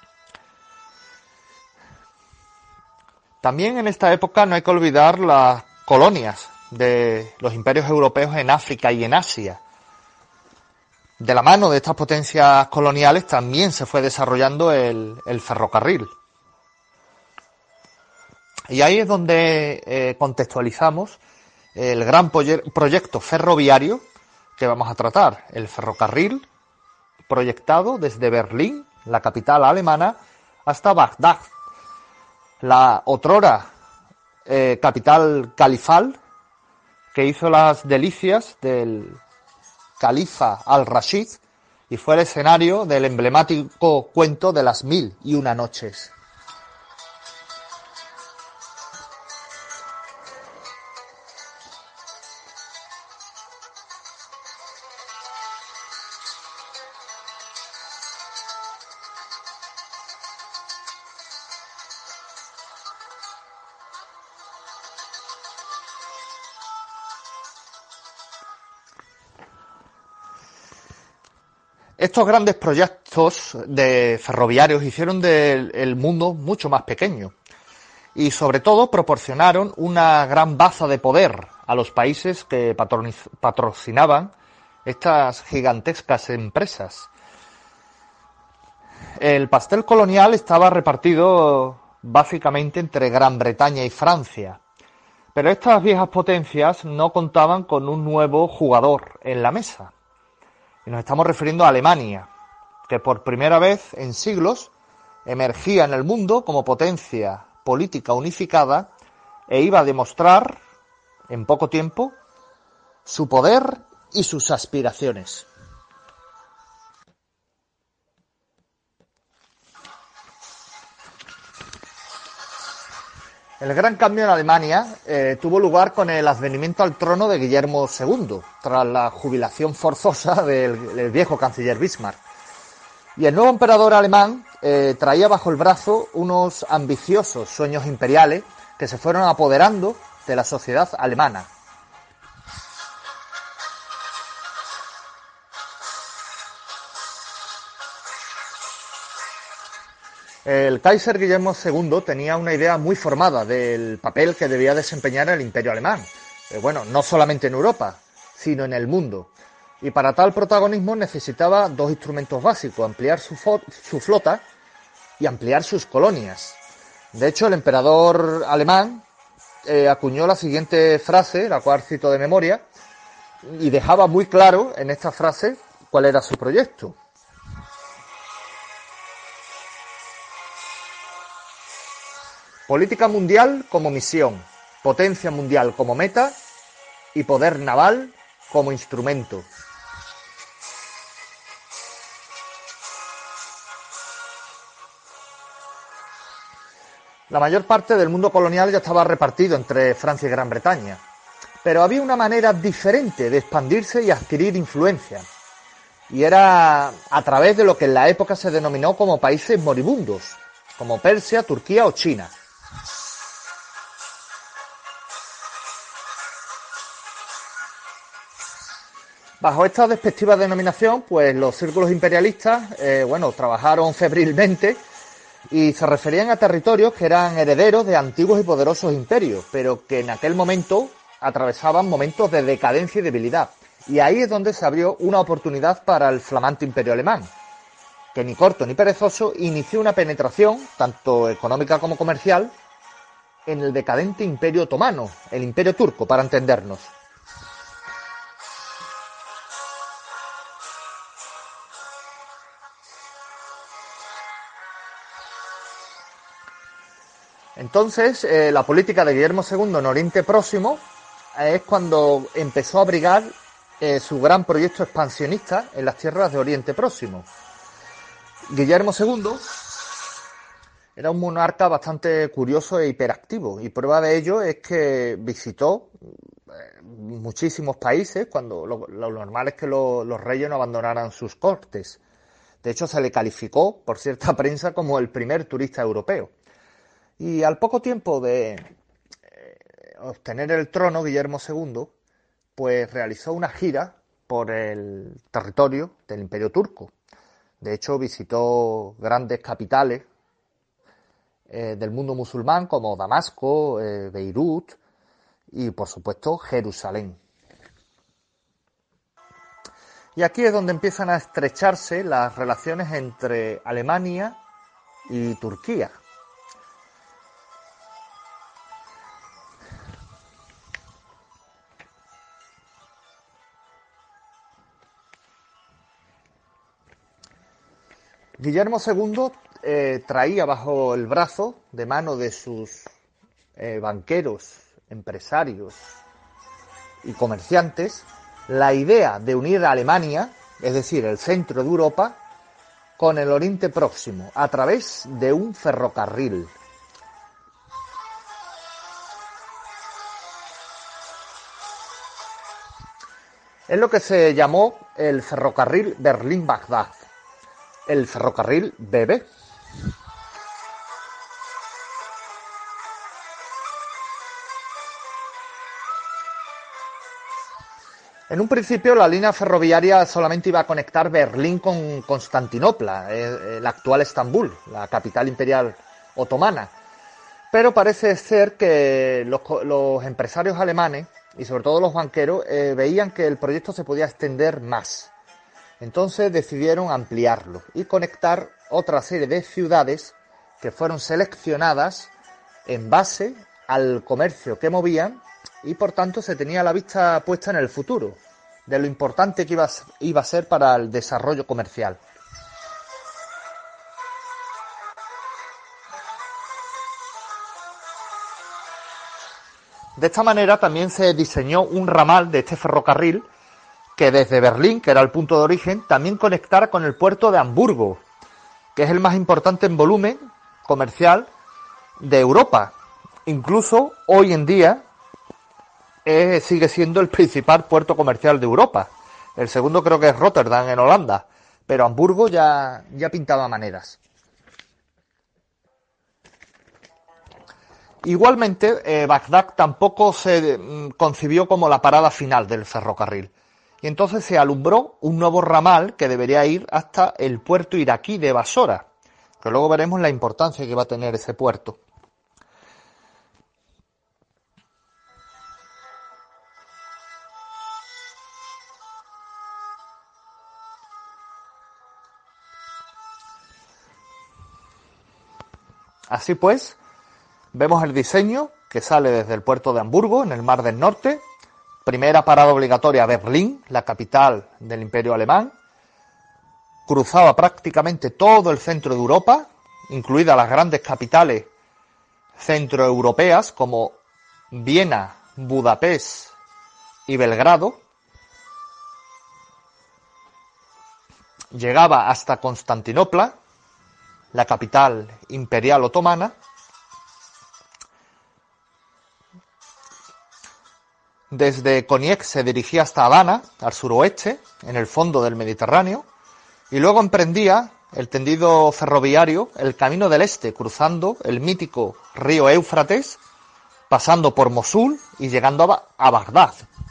También en esta época no hay que olvidar las colonias de los imperios europeos en África y en Asia. De la mano de estas potencias coloniales también se fue desarrollando el ferrocarril. Y ahí es donde contextualizamos el gran proyecto ferroviario que vamos a tratar, el ferrocarril proyectado desde Berlín, la capital alemana, hasta Bagdad, la otrora capital califal que hizo las delicias del califa al-Rashid y fue el escenario del emblemático cuento de las 1001 noches. Estos grandes proyectos de ferroviarios hicieron del mundo mucho más pequeño y sobre todo proporcionaron una gran baza de poder a los países que patrocinaban estas gigantescas empresas. El pastel colonial estaba repartido básicamente entre Gran Bretaña y Francia, pero estas viejas potencias no contaban con un nuevo jugador en la mesa. Y nos estamos refiriendo a Alemania, que por primera vez en siglos emergía en el mundo como potencia política unificada e iba a demostrar en poco tiempo su poder y sus aspiraciones. El gran cambio en Alemania tuvo lugar con el advenimiento al trono de Guillermo II, tras la jubilación forzosa del viejo canciller Bismarck. Y el nuevo emperador alemán traía bajo el brazo unos ambiciosos sueños imperiales que se fueron apoderando de la sociedad alemana. El Kaiser Guillermo II tenía una idea muy formada del papel que debía desempeñar el Imperio alemán. No solamente en Europa, sino en el mundo. Y para tal protagonismo necesitaba dos instrumentos básicos: ampliar su flota y ampliar sus colonias. De hecho, el emperador alemán acuñó la siguiente frase, la cual cito de memoria, y dejaba muy claro en esta frase cuál era su proyecto. Política mundial como misión, potencia mundial como meta y poder naval como instrumento. La mayor parte del mundo colonial ya estaba repartido entre Francia y Gran Bretaña, pero había una manera diferente de expandirse y adquirir influencia, y era a través de lo que en la época se denominó como países moribundos, como Persia, Turquía o China. Bajo esta despectiva denominación, pues los círculos imperialistas, trabajaron febrilmente y se referían a territorios que eran herederos de antiguos y poderosos imperios, pero que en aquel momento atravesaban momentos de decadencia y debilidad. Y ahí es donde se abrió una oportunidad para el flamante imperio alemán, que ni corto ni perezoso inició una penetración, tanto económica como comercial, en el decadente imperio otomano, el imperio turco, para entendernos. Entonces, la política de Guillermo II en Oriente Próximo es cuando empezó a abrigar su gran proyecto expansionista en las tierras de Oriente Próximo. Guillermo II era un monarca bastante curioso e hiperactivo, y prueba de ello es que visitó muchísimos países cuando lo normal es que los reyes no abandonaran sus cortes. De hecho, se le calificó por cierta prensa como el primer turista europeo. Y al poco tiempo de obtener el trono, Guillermo II, pues realizó una gira por el territorio del Imperio Turco. De hecho, visitó grandes capitales del mundo musulmán como Damasco, Beirut y por supuesto Jerusalén. Y aquí es donde empiezan a estrecharse las relaciones entre Alemania y Turquía. Guillermo II traía bajo el brazo, de mano de sus banqueros, empresarios y comerciantes, la idea de unir a Alemania, es decir, el centro de Europa, con el Oriente Próximo, a través de un ferrocarril. Es lo que se llamó el ferrocarril Berlín-Bagdad, el ferrocarril BB. En un principio la línea ferroviaria solamente iba a conectar Berlín con Constantinopla, el actual Estambul, la capital imperial otomana. Pero parece ser que los empresarios alemanes y sobre todo los banqueros veían que el proyecto se podía extender más. Entonces decidieron ampliarlo y conectar otra serie de ciudades que fueron seleccionadas en base al comercio que movían y por tanto se tenía la vista puesta en el futuro, de lo importante que iba a ser para el desarrollo comercial. De esta manera también se diseñó un ramal de este ferrocarril que desde Berlín, que era el punto de origen, también conectara con el puerto de Hamburgo, que es el más importante en volumen comercial de Europa. Incluso hoy en día sigue siendo el principal puerto comercial de Europa. El segundo creo que es Rotterdam, en Holanda, pero Hamburgo ya pintaba maneras. Igualmente, Bagdad tampoco se concibió como la parada final del ferrocarril. Y entonces se alumbró un nuevo ramal que debería ir hasta el puerto iraquí de Basora, que luego veremos la importancia que va a tener ese puerto. Así pues, vemos el diseño que sale desde el puerto de Hamburgo, en el Mar del Norte. Primera parada obligatoria Berlín, la capital del Imperio Alemán. Cruzaba prácticamente todo el centro de Europa, incluidas las grandes capitales centroeuropeas como Viena, Budapest y Belgrado. Llegaba hasta Constantinopla, la capital imperial otomana. Desde Konieck se dirigía hasta Habana, al suroeste, en el fondo del Mediterráneo, y luego emprendía el tendido ferroviario, el Camino del Este, cruzando el mítico río Éufrates, pasando por Mosul y llegando a Bagdad.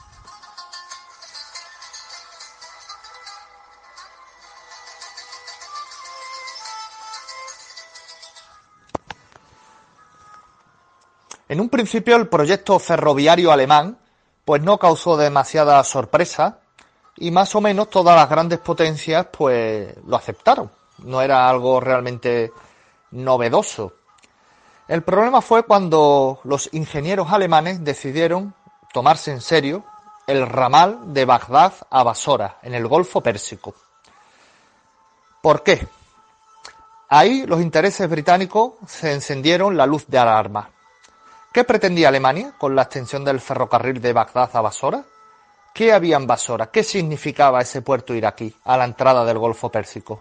En un principio el proyecto ferroviario alemán pues no causó demasiada sorpresa y más o menos todas las grandes potencias pues lo aceptaron. No era algo realmente novedoso. El problema fue cuando los ingenieros alemanes decidieron tomarse en serio el ramal de Bagdad a Basora, en el Golfo Pérsico. ¿Por qué? Ahí los intereses británicos se encendieron la luz de alarma. ¿Qué pretendía Alemania con la extensión del ferrocarril de Bagdad a Basora? ¿Qué había en Basora? ¿Qué significaba ese puerto iraquí a la entrada del Golfo Pérsico?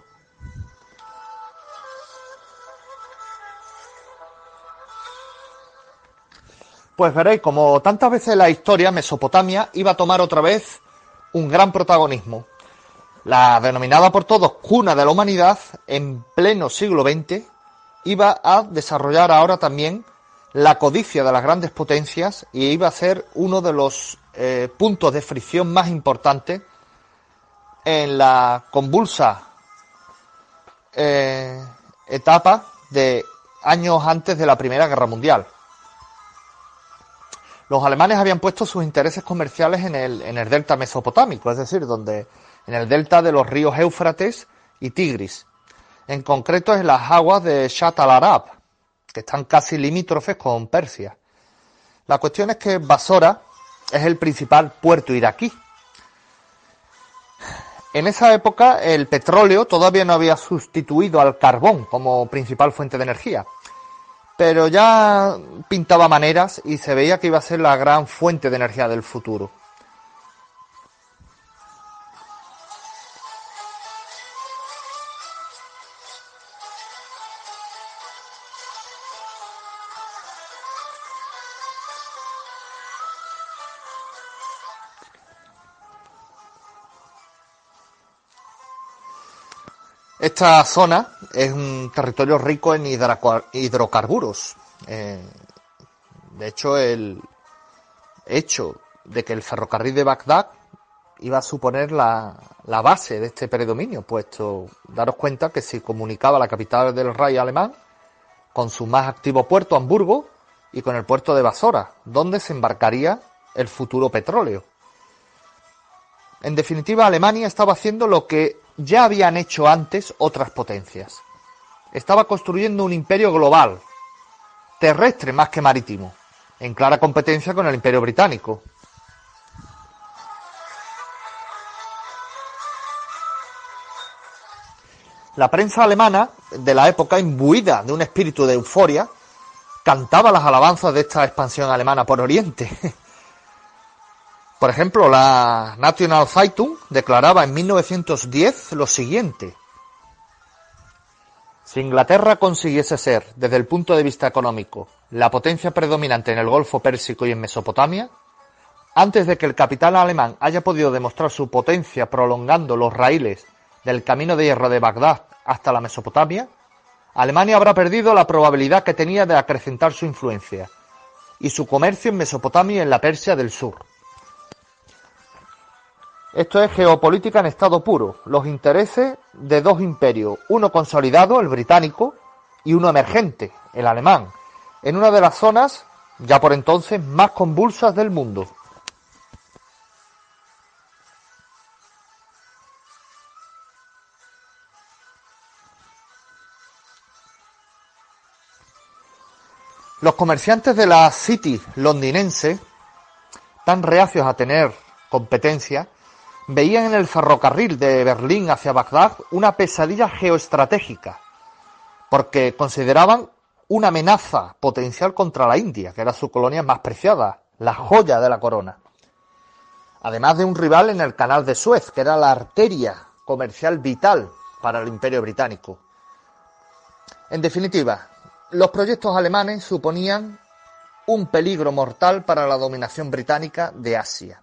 Pues veréis, como tantas veces en la historia, Mesopotamia iba a tomar otra vez un gran protagonismo. La denominada por todos cuna de la humanidad, en pleno siglo XX, iba a desarrollar ahora también la codicia de las grandes potencias y iba a ser uno de los puntos de fricción más importantes en la convulsa etapa de años antes de la Primera Guerra Mundial. Los alemanes habían puesto sus intereses comerciales en el delta mesopotámico, es decir, en el delta de los ríos Éufrates y Tigris, en concreto en las aguas de Shatt al-Arab, que están casi limítrofes con Persia. La cuestión es que Basora es el principal puerto iraquí. En esa época el petróleo todavía no había sustituido al carbón como principal fuente de energía, pero ya pintaba maneras y se veía que iba a ser la gran fuente de energía del futuro. Esta zona es un territorio rico en hidrocarburos. De hecho, el hecho de que el ferrocarril de Bagdad iba a suponer la base de este predominio, puesto daros cuenta que se comunicaba la capital del Reich alemán con su más activo puerto, Hamburgo, y con el puerto de Basora, donde se embarcaría el futuro petróleo. En definitiva, Alemania estaba haciendo lo que ya habían hecho antes otras potencias. Estaba construyendo un imperio global, terrestre más que marítimo, en clara competencia con el Imperio Británico. La prensa alemana de la época, imbuida de un espíritu de euforia, cantaba las alabanzas de esta expansión alemana por Oriente. Por ejemplo, la National Zeitung declaraba en 1910 lo siguiente: si Inglaterra consiguiese ser, desde el punto de vista económico, la potencia predominante en el Golfo Pérsico y en Mesopotamia, antes de que el capital alemán haya podido demostrar su potencia prolongando los raíles del camino de hierro de Bagdad hasta la Mesopotamia, Alemania habrá perdido la probabilidad que tenía de acrecentar su influencia y su comercio en Mesopotamia y en la Persia del sur. Esto es geopolítica en estado puro, los intereses de dos imperios, uno consolidado, el británico, y uno emergente, el alemán, en una de las zonas, ya por entonces, más convulsas del mundo. Los comerciantes de la City londinense, tan reacios a tener competencia, veían en el ferrocarril de Berlín hacia Bagdad una pesadilla geoestratégica, porque consideraban una amenaza potencial contra la India, que era su colonia más preciada, la joya de la corona. Además de un rival en el canal de Suez, que era la arteria comercial vital para el Imperio Británico. En definitiva, los proyectos alemanes suponían un peligro mortal para la dominación británica de Asia.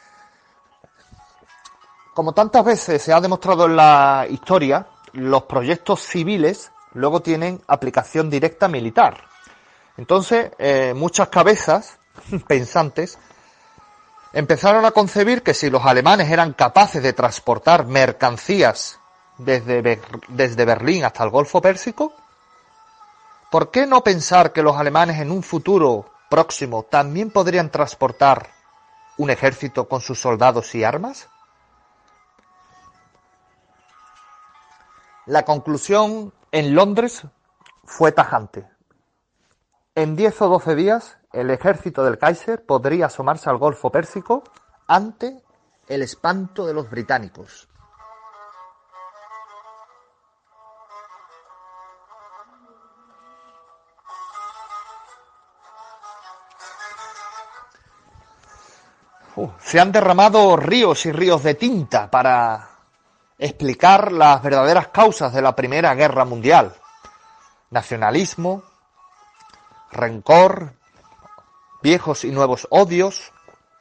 Como tantas veces se ha demostrado en la historia, los proyectos civiles luego tienen aplicación directa militar. Entonces, muchas cabezas pensantes empezaron a concebir que si los alemanes eran capaces de transportar mercancías desde Berlín hasta el Golfo Pérsico, ¿por qué no pensar que los alemanes en un futuro próximo también podrían transportar un ejército con sus soldados y armas? La conclusión en Londres fue tajante. En 10 o 12 días, el ejército del Kaiser podría asomarse al Golfo Pérsico ante el espanto de los británicos. Se han derramado ríos y ríos de tinta para explicar las verdaderas causas de la Primera Guerra Mundial. Nacionalismo, rencor, viejos y nuevos odios,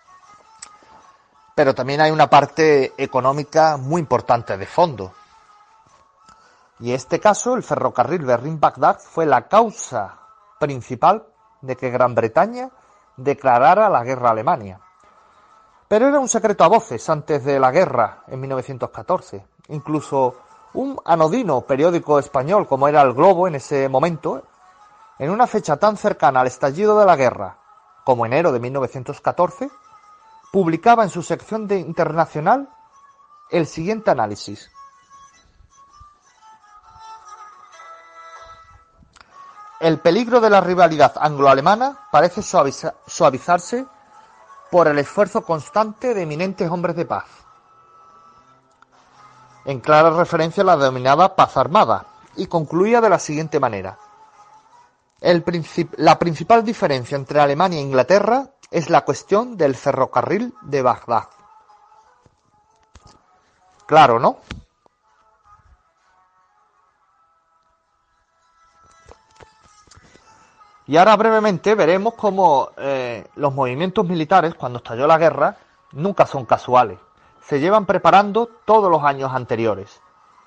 pero también hay una parte económica muy importante de fondo. Y en este caso, el ferrocarril Berlín-Bagdad fue la causa principal de que Gran Bretaña declarara la guerra a Alemania. Pero era un secreto a voces antes de la guerra en 1914. Incluso un anodino periódico español como era El Globo en ese momento en una fecha tan cercana al estallido de la guerra como enero de 1914, publicaba en su sección de internacional el siguiente análisis. El peligro de la rivalidad anglo-alemana parece suavizarse por el esfuerzo constante de eminentes hombres de paz, en clara referencia a la denominada paz armada, y concluía de la siguiente manera. La principal diferencia entre Alemania e Inglaterra es la cuestión del ferrocarril de Bagdad. Claro, ¿no? Y ahora brevemente veremos cómo los movimientos militares, cuando estalló la guerra, nunca son casuales. Se llevan preparando todos los años anteriores.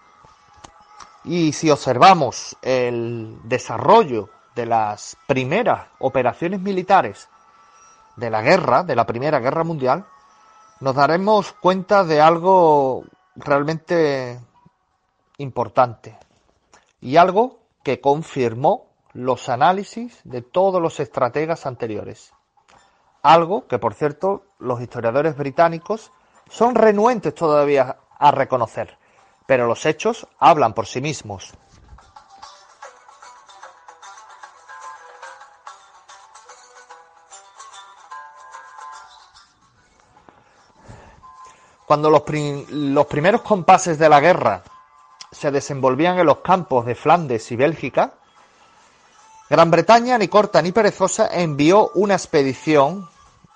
Y si observamos el desarrollo de las primeras operaciones militares de la guerra, de la Primera Guerra Mundial, nos daremos cuenta de algo realmente importante y algo que confirmó los análisis de todos los estrategas anteriores. Algo que, por cierto, los historiadores británicos son renuentes todavía a reconocer, pero los hechos hablan por sí mismos. Cuando los primeros compases de la guerra se desenvolvían en los campos de Flandes y Bélgica, Gran Bretaña, ni corta ni perezosa, envió una expedición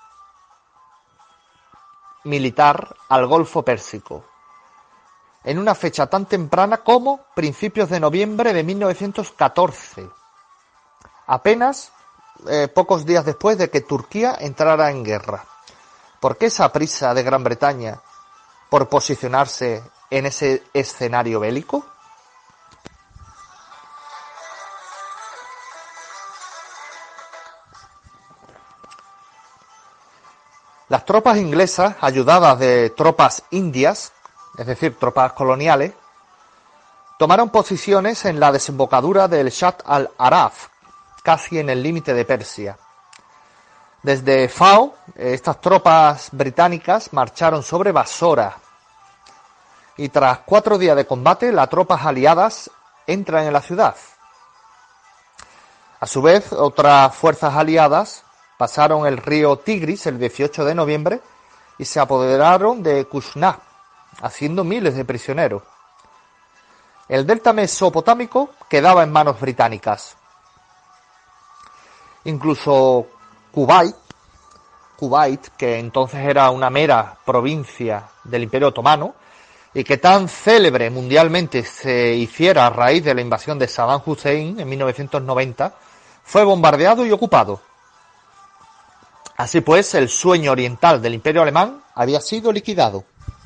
militar al Golfo Pérsico, en una fecha tan temprana como principios de noviembre de 1914, apenas pocos días después de que Turquía entrara en guerra. ¿Por qué esa prisa de Gran Bretaña por posicionarse en ese escenario bélico? Las tropas inglesas, ayudadas de tropas indias, es decir, tropas coloniales, tomaron posiciones en la desembocadura del Shatt al-Araf, casi en el límite de Persia. Desde Fao, estas tropas británicas marcharon sobre Basora, y tras 4 días de combate, las tropas aliadas entran en la ciudad. A su vez, otras fuerzas aliadas pasaron el río Tigris el 18 de noviembre y se apoderaron de Kushna, haciendo miles de prisioneros. El delta mesopotámico quedaba en manos británicas. Incluso Kuwait, que entonces era una mera provincia del Imperio Otomano, y que tan célebre mundialmente se hiciera a raíz de la invasión de Saddam Hussein en 1990, fue bombardeado y ocupado. Así pues, el sueño oriental del Imperio Alemán había sido liquidado.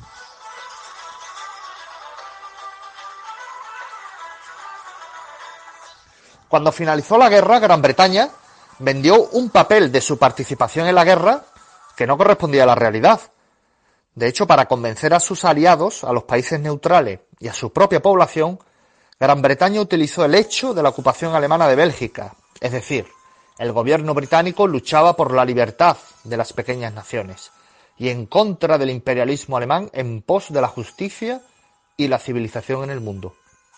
Cuando finalizó la guerra, Gran Bretaña vendió un papel de su participación en la guerra que no correspondía a la realidad. De hecho, para convencer a sus aliados, a los países neutrales y a su propia población, Gran Bretaña utilizó el hecho de la ocupación alemana de Bélgica, es decir, el gobierno británico luchaba por la libertad de las pequeñas naciones y en contra del imperialismo alemán en pos de la justicia y la civilización en el mundo.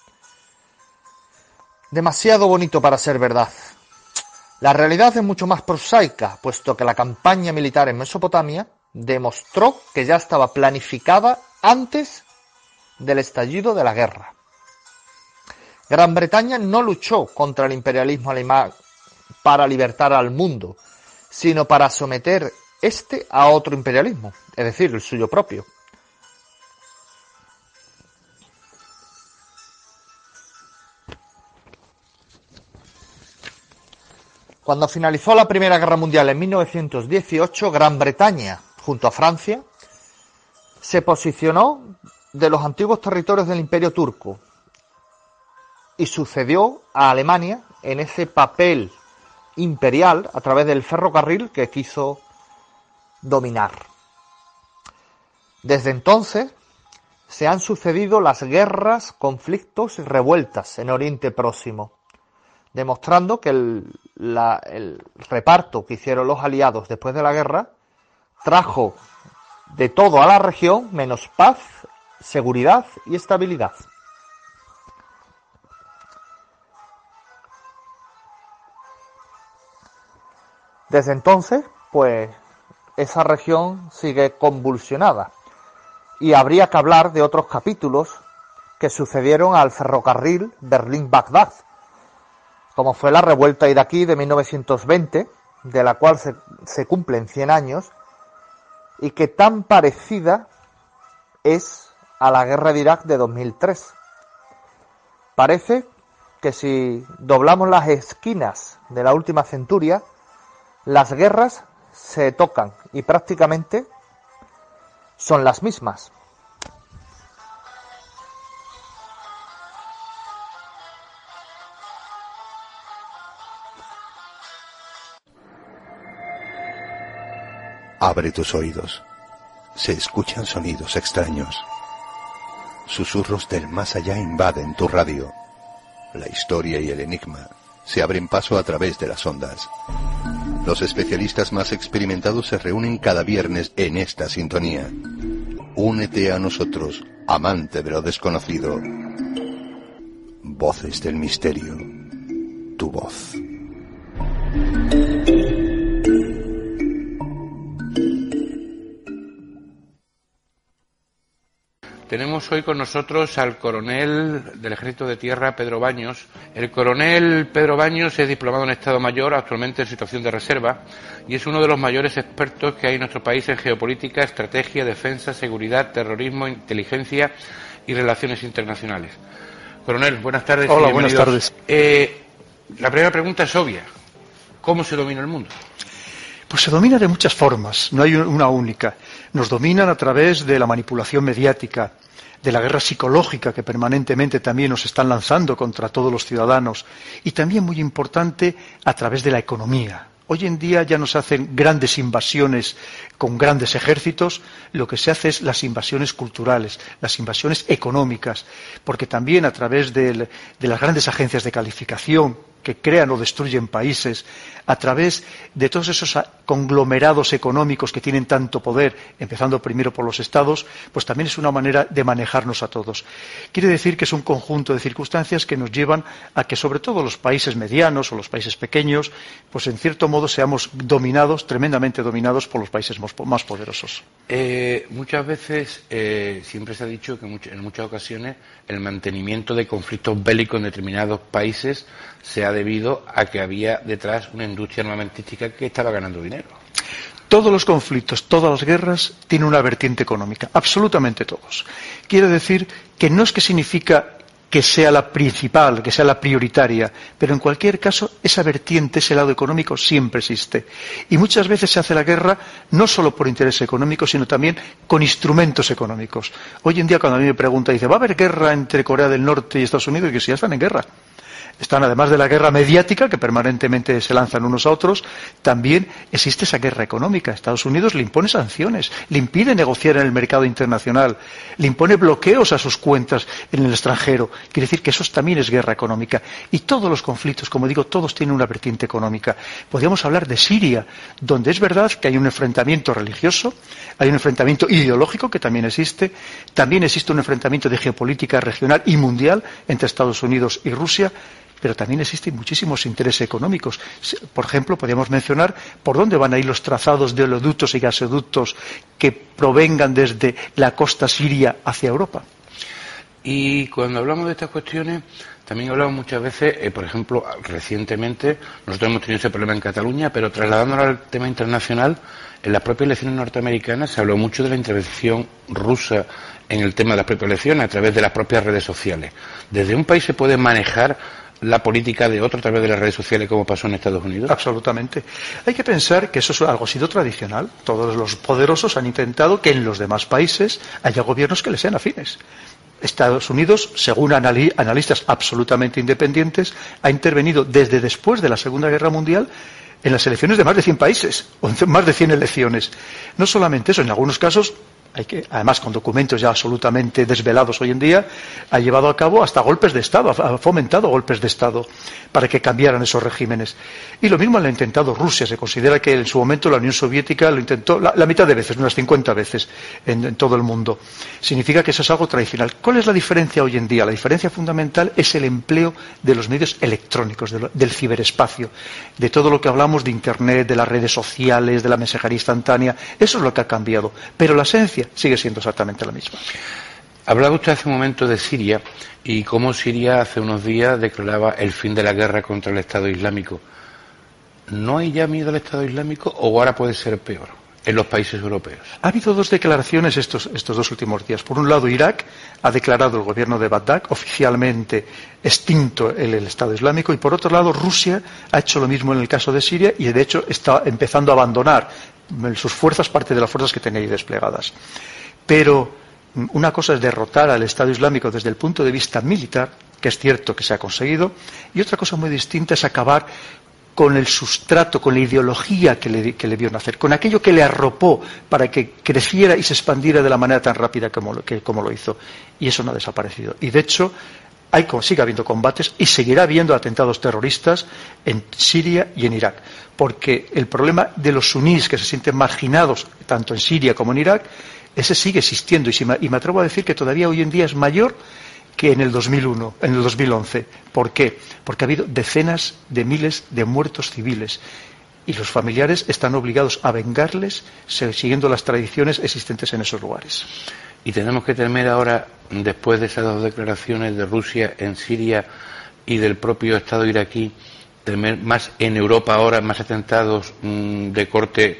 Demasiado bonito para ser verdad. La realidad es mucho más prosaica, puesto que la campaña militar en Mesopotamia demostró que ya estaba planificada antes del estallido de la guerra. Gran Bretaña no luchó contra el imperialismo alemán para libertar al mundo, sino para someter este a otro imperialismo, es decir, el suyo propio. Cuando finalizó la Primera Guerra Mundial en 1918, Gran Bretaña, junto a Francia, se posicionó de los antiguos territorios del Imperio Turco y sucedió a Alemania en ese papel imperial a través del ferrocarril que quiso dominar. Desde entonces se han sucedido las guerras, conflictos y revueltas en Oriente Próximo, demostrando que el reparto que hicieron los aliados después de la guerra trajo de todo a la región menos paz, seguridad y estabilidad. Desde entonces, pues, esa región sigue convulsionada y habría que hablar de otros capítulos que sucedieron al ferrocarril Berlín-Bagdad, como fue la revuelta iraquí de 1920, de la cual se cumplen 100 años, y que tan parecida es a la guerra de Irak de 2003. Parece que si doblamos las esquinas de la última centuria, las guerras se tocan y prácticamente son las mismas. Abre tus oídos. Se escuchan sonidos extraños. Susurros del más allá invaden tu radio. La historia y el enigma se abren paso a través de las ondas. Los especialistas más experimentados se reúnen cada viernes en esta sintonía. Únete a nosotros, amante de lo desconocido. Voces del misterio. Tu voz. Tenemos hoy con nosotros al coronel del Ejército de Tierra, Pedro Baños. El coronel Pedro Baños es diplomado en Estado Mayor, actualmente en situación de reserva, y es uno de los mayores expertos que hay en nuestro país en geopolítica, estrategia, defensa, seguridad, terrorismo, inteligencia y relaciones internacionales. Coronel, buenas tardes. Hola, buenas tardes. La primera pregunta es obvia. ¿Cómo se domina el mundo? Pues se domina de muchas formas, no hay una única. Nos dominan a través de la manipulación mediática, de la guerra psicológica que permanentemente también nos están lanzando contra todos los ciudadanos, y también, muy importante, a través de la economía. Hoy en día ya no se hacen grandes invasiones con grandes ejércitos, lo que se hace es las invasiones culturales, las invasiones económicas, porque también a través de las grandes agencias de calificación que crean o destruyen países, a través de todos esos conglomerados económicos que tienen tanto poder, empezando primero por los estados, pues también es una manera de manejarnos a todos. Quiere decir que es un conjunto de circunstancias que nos llevan a que, sobre todo los países medianos o los países pequeños, pues en cierto modo seamos dominados, tremendamente dominados por los países más poderosos. Muchas veces siempre se ha dicho que en muchas ocasiones el mantenimiento de conflictos bélicos en determinados países se ha debido a que había detrás una industria armamentística que estaba ganando dinero. Todos los conflictos, todas las guerras tienen una vertiente económica, absolutamente todos. Quiere decir que no es que significa que sea la principal, que sea la prioritaria, pero en cualquier caso esa vertiente, ese lado económico siempre existe. Y muchas veces se hace la guerra no solo por interés económico, sino también con instrumentos económicos. Hoy en día cuando a mí me preguntan, dice, ¿va a haber guerra entre Corea del Norte y Estados Unidos? Y que sí, ya están en guerra. Están, además de la guerra mediática, que permanentemente se lanzan unos a otros, también existe esa guerra económica. Estados Unidos le impone sanciones, le impide negociar en el mercado internacional, le impone bloqueos a sus cuentas en el extranjero. Quiere decir que eso también es guerra económica. Y todos los conflictos, como digo, todos tienen una vertiente económica. Podríamos hablar de Siria, donde es verdad que hay un enfrentamiento religioso, hay un enfrentamiento ideológico que también existe un enfrentamiento de geopolítica regional y mundial entre Estados Unidos y Rusia, pero también existen muchísimos intereses económicos. Por ejemplo, podríamos mencionar por dónde van a ir los trazados de oleoductos y gasoductos que provengan desde la costa siria hacia Europa. Y cuando hablamos de estas cuestiones, también hablamos muchas veces, por ejemplo, recientemente, nosotros hemos tenido ese problema en Cataluña, pero trasladándolo al tema internacional, en las propias elecciones norteamericanas se habló mucho de la intervención rusa en el tema de las propias elecciones a través de las propias redes sociales. ¿Desde un país se puede manejar la política de otro a través de las redes sociales como pasó en Estados Unidos? Absolutamente. Hay que pensar que eso es algo sido tradicional. Todos los poderosos han intentado que en los demás países haya gobiernos que les sean afines. Estados Unidos, según analistas absolutamente independientes, ha intervenido desde después de la Segunda Guerra Mundial en las elecciones de más de 100 países, o en más de 100 elecciones. No solamente eso, en algunos casos además con documentos ya absolutamente desvelados hoy en día, ha llevado a cabo hasta golpes de Estado, ha fomentado golpes de Estado para que cambiaran esos regímenes. Y lo mismo lo ha intentado Rusia. Se considera que en su momento la Unión Soviética lo intentó la mitad de veces, unas 50 veces en todo el mundo. Significa que eso es algo tradicional. ¿Cuál es la diferencia hoy en día? La diferencia fundamental es el empleo de los medios electrónicos, del ciberespacio, de todo lo que hablamos de Internet, de las redes sociales, de la mensajería instantánea. Eso es lo que ha cambiado. Pero la esencia sigue siendo exactamente la misma. Hablaba usted hace un momento de Siria y cómo Siria hace unos días declaraba el fin de la guerra contra el Estado Islámico. ¿No hay ya miedo al Estado Islámico o ahora puede ser peor en los países europeos? Ha habido dos declaraciones estos 2 últimos días. Por un lado, Irak ha declarado el gobierno de Bagdad oficialmente extinto el Estado Islámico, y por otro lado, Rusia ha hecho lo mismo en el caso de Siria y de hecho está empezando a abandonar sus fuerzas, parte de las fuerzas que tenía ahí desplegadas. Pero una cosa es derrotar al Estado Islámico desde el punto de vista militar, que es cierto que se ha conseguido, y otra cosa muy distinta es acabar con el sustrato, con la ideología que le vio nacer, con aquello que le arropó para que creciera y se expandiera de la manera tan rápida como lo hizo. Y eso no ha desaparecido. Y de hecho, sigue habiendo combates y seguirá habiendo atentados terroristas en Siria y en Irak. Porque el problema de los sunníes que se sienten marginados, tanto en Siria como en Irak, ese sigue existiendo. Y me atrevo a decir que todavía hoy en día es mayor que en el 2001, en el 2011. ¿Por qué? Porque ha habido decenas de miles de muertos civiles y los familiares están obligados a vengarles siguiendo las tradiciones existentes en esos lugares. Y tenemos que temer ahora, después de esas 2 declaraciones de Rusia en Siria y del propio Estado iraquí, temer más en Europa ahora, más atentados de corte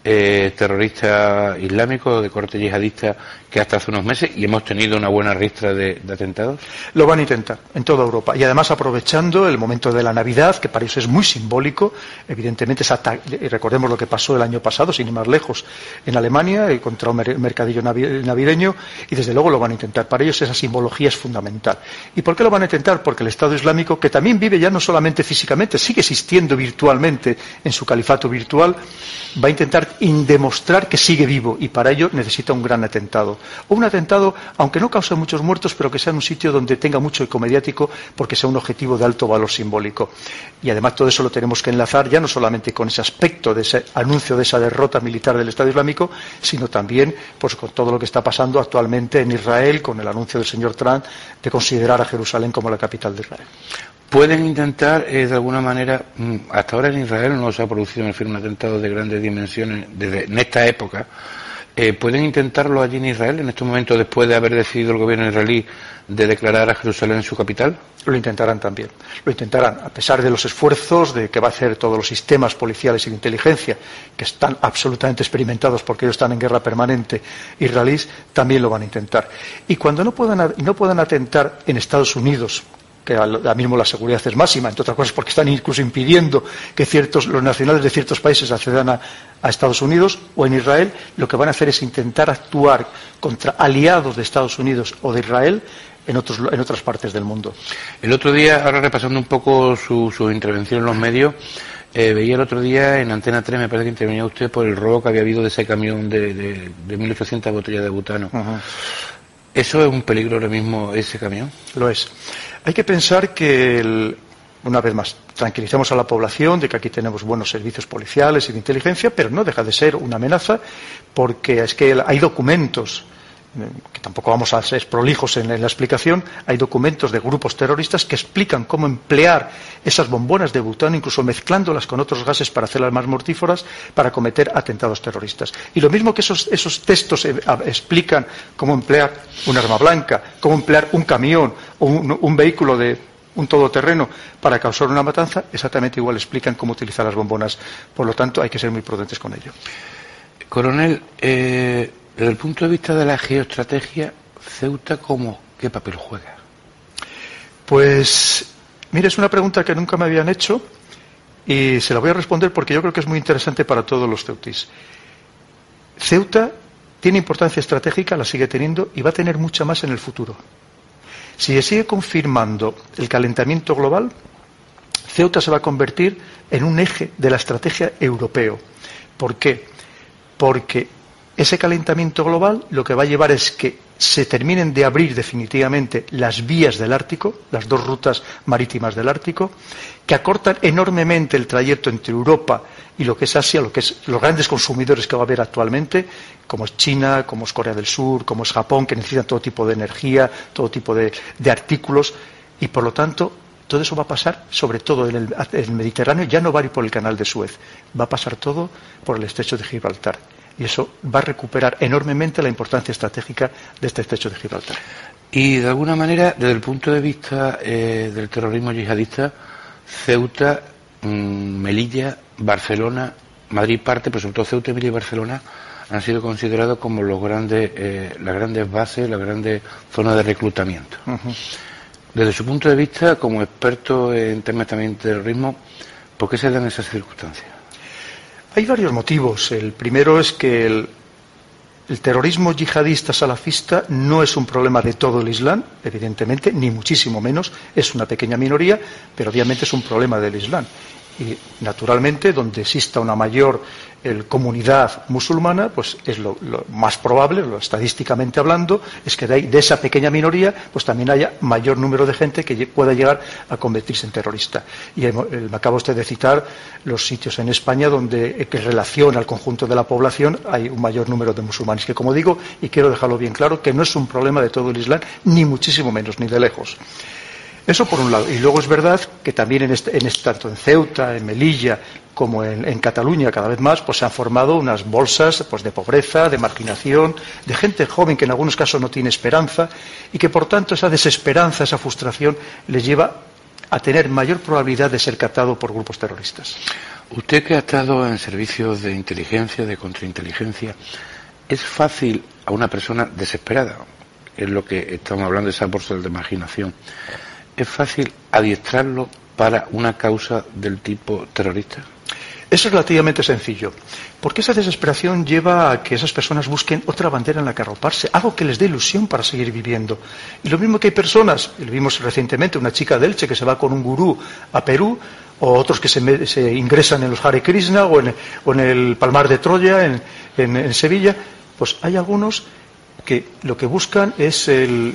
terrorista islámico, de corte yihadista, que hasta hace unos meses, y hemos tenido una buena ristra de atentados? Lo van a intentar en toda Europa, y además aprovechando el momento de la Navidad, que para ellos es muy simbólico. Evidentemente recordemos lo que pasó el año pasado, sin ir más lejos, en Alemania, contra un mercadillo navideño, y desde luego lo van a intentar. Para ellos esa simbología es fundamental. ¿Y por qué lo van a intentar? Porque el Estado Islámico, que también vive ya no solamente físicamente, sigue existiendo virtualmente en su califato virtual, va a intentar demostrar que sigue vivo, y para ello necesita un gran atentado. O un atentado, aunque no cause muchos muertos, pero que sea en un sitio donde tenga mucho eco mediático, porque sea un objetivo de alto valor simbólico. Y además todo eso lo tenemos que enlazar ya no solamente con ese aspecto de ese anuncio de esa derrota militar del Estado Islámico, sino también pues con todo lo que está pasando actualmente en Israel, con el anuncio del señor Trump de considerar a Jerusalén como la capital de Israel. Pueden intentar, de alguna manera, hasta ahora en Israel no se ha producido un atentado de grandes dimensiones en esta época. ¿Pueden intentarlo allí en Israel, en estos momentos, después de haber decidido el gobierno israelí de declarar a Jerusalén su capital? Lo intentarán también. Lo intentarán, a pesar de los esfuerzos de que va a hacer todos los sistemas policiales y de inteligencia, que están absolutamente experimentados porque ellos están en guerra permanente israelíes, también lo van a intentar. Y cuando no puedan atentar en Estados Unidos, que ahora mismo la seguridad es máxima, entre otras cosas porque están incluso impidiendo que los nacionales de ciertos países accedan a Estados Unidos, o en Israel, lo que van a hacer es intentar actuar contra aliados de Estados Unidos o de Israel en otras partes del mundo. El otro día, ahora repasando un poco su intervención en los medios, veía el otro día en Antena 3, me parece que intervenía usted por el robo que había habido de ese camión de 1.800 botellas de butano. Uh-huh. ¿Eso es un peligro ahora mismo, ese camión? Lo es. Hay que pensar que, una vez más, tranquilicemos a la población de que aquí tenemos buenos servicios policiales y de inteligencia, pero no deja de ser una amenaza, porque es que hay documentos, que tampoco vamos a ser prolijos en la explicación, hay documentos de grupos terroristas que explican cómo emplear esas bombonas de butano, incluso mezclándolas con otros gases para hacerlas más mortíferas, para cometer atentados terroristas. Y lo mismo que esos textos explican cómo emplear un arma blanca, cómo emplear un camión o un vehículo de un todoterreno para causar una matanza, exactamente igual explican cómo utilizar las bombonas. Por lo tanto, hay que ser muy prudentes con ello. Coronel, desde el punto de vista de la geoestrategia, ¿Ceuta qué papel juega? Pues, mire, es una pregunta que nunca me habían hecho y se la voy a responder porque yo creo que es muy interesante para todos los ceutíes. Ceuta tiene importancia estratégica, la sigue teniendo y va a tener mucha más en el futuro. Si se sigue confirmando el calentamiento global, Ceuta se va a convertir en un eje de la estrategia europeo. ¿Por qué? Porque Ese calentamiento global lo que va a llevar es que se terminen de abrir definitivamente las vías del Ártico, las 2 rutas marítimas del Ártico, que acortan enormemente el trayecto entre Europa y lo que es Asia, lo que es los grandes consumidores que va a haber actualmente, como es China, como es Corea del Sur, como es Japón, que necesitan todo tipo de energía, todo tipo de artículos, y por lo tanto todo eso va a pasar, sobre todo en el Mediterráneo, ya no va a ir por el canal de Suez, va a pasar todo por el estrecho de Gibraltar. Y eso va a recuperar enormemente la importancia estratégica de este estrecho de Gibraltar. Y de alguna manera, desde el punto de vista del terrorismo yihadista, Ceuta, Melilla, Barcelona, Madrid parte, pero sobre todo Ceuta, Melilla y Barcelona han sido considerados como las grandes bases, las grandes zonas de reclutamiento. Uh-huh. Desde su punto de vista, como experto en temas también de terrorismo, ¿por qué se dan esas circunstancias? Hay varios motivos. El primero es que el terrorismo yihadista salafista no es un problema de todo el Islam, evidentemente, ni muchísimo menos, es una pequeña minoría, pero obviamente es un problema del Islam. Y naturalmente, donde exista una mayor comunidad musulmana, pues es lo más probable, estadísticamente hablando, es que de esa pequeña minoría pues también haya mayor número de gente que pueda llegar a convertirse en terrorista. Y me acaba usted de citar los sitios en España donde en relación al conjunto de la población hay un mayor número de musulmanes, que como digo, y quiero dejarlo bien claro, que no es un problema de todo el Islam, ni muchísimo menos, ni de lejos. Eso por un lado. Y luego es verdad que también tanto en Ceuta, en Melilla, como en Cataluña cada vez más, pues se han formado unas bolsas pues de pobreza, de marginación, de gente joven que en algunos casos no tiene esperanza y que por tanto esa desesperanza, esa frustración les lleva a tener mayor probabilidad de ser captado por grupos terroristas. Usted que ha estado en servicios de inteligencia, de contrainteligencia, ¿es fácil a una persona desesperada, es lo que estamos hablando de esa bolsa de marginación, ¿es fácil adiestrarlo para una causa del tipo terrorista? Eso es relativamente sencillo, porque esa desesperación lleva a que esas personas busquen otra bandera en la que arroparse, algo que les dé ilusión para seguir viviendo. Y lo mismo que hay personas, y lo vimos recientemente, una chica de Elche que se va con un gurú a Perú, o otros que se ingresan en los Hare Krishna o en el Palmar de Troya, en Sevilla, pues hay algunos que lo que buscan es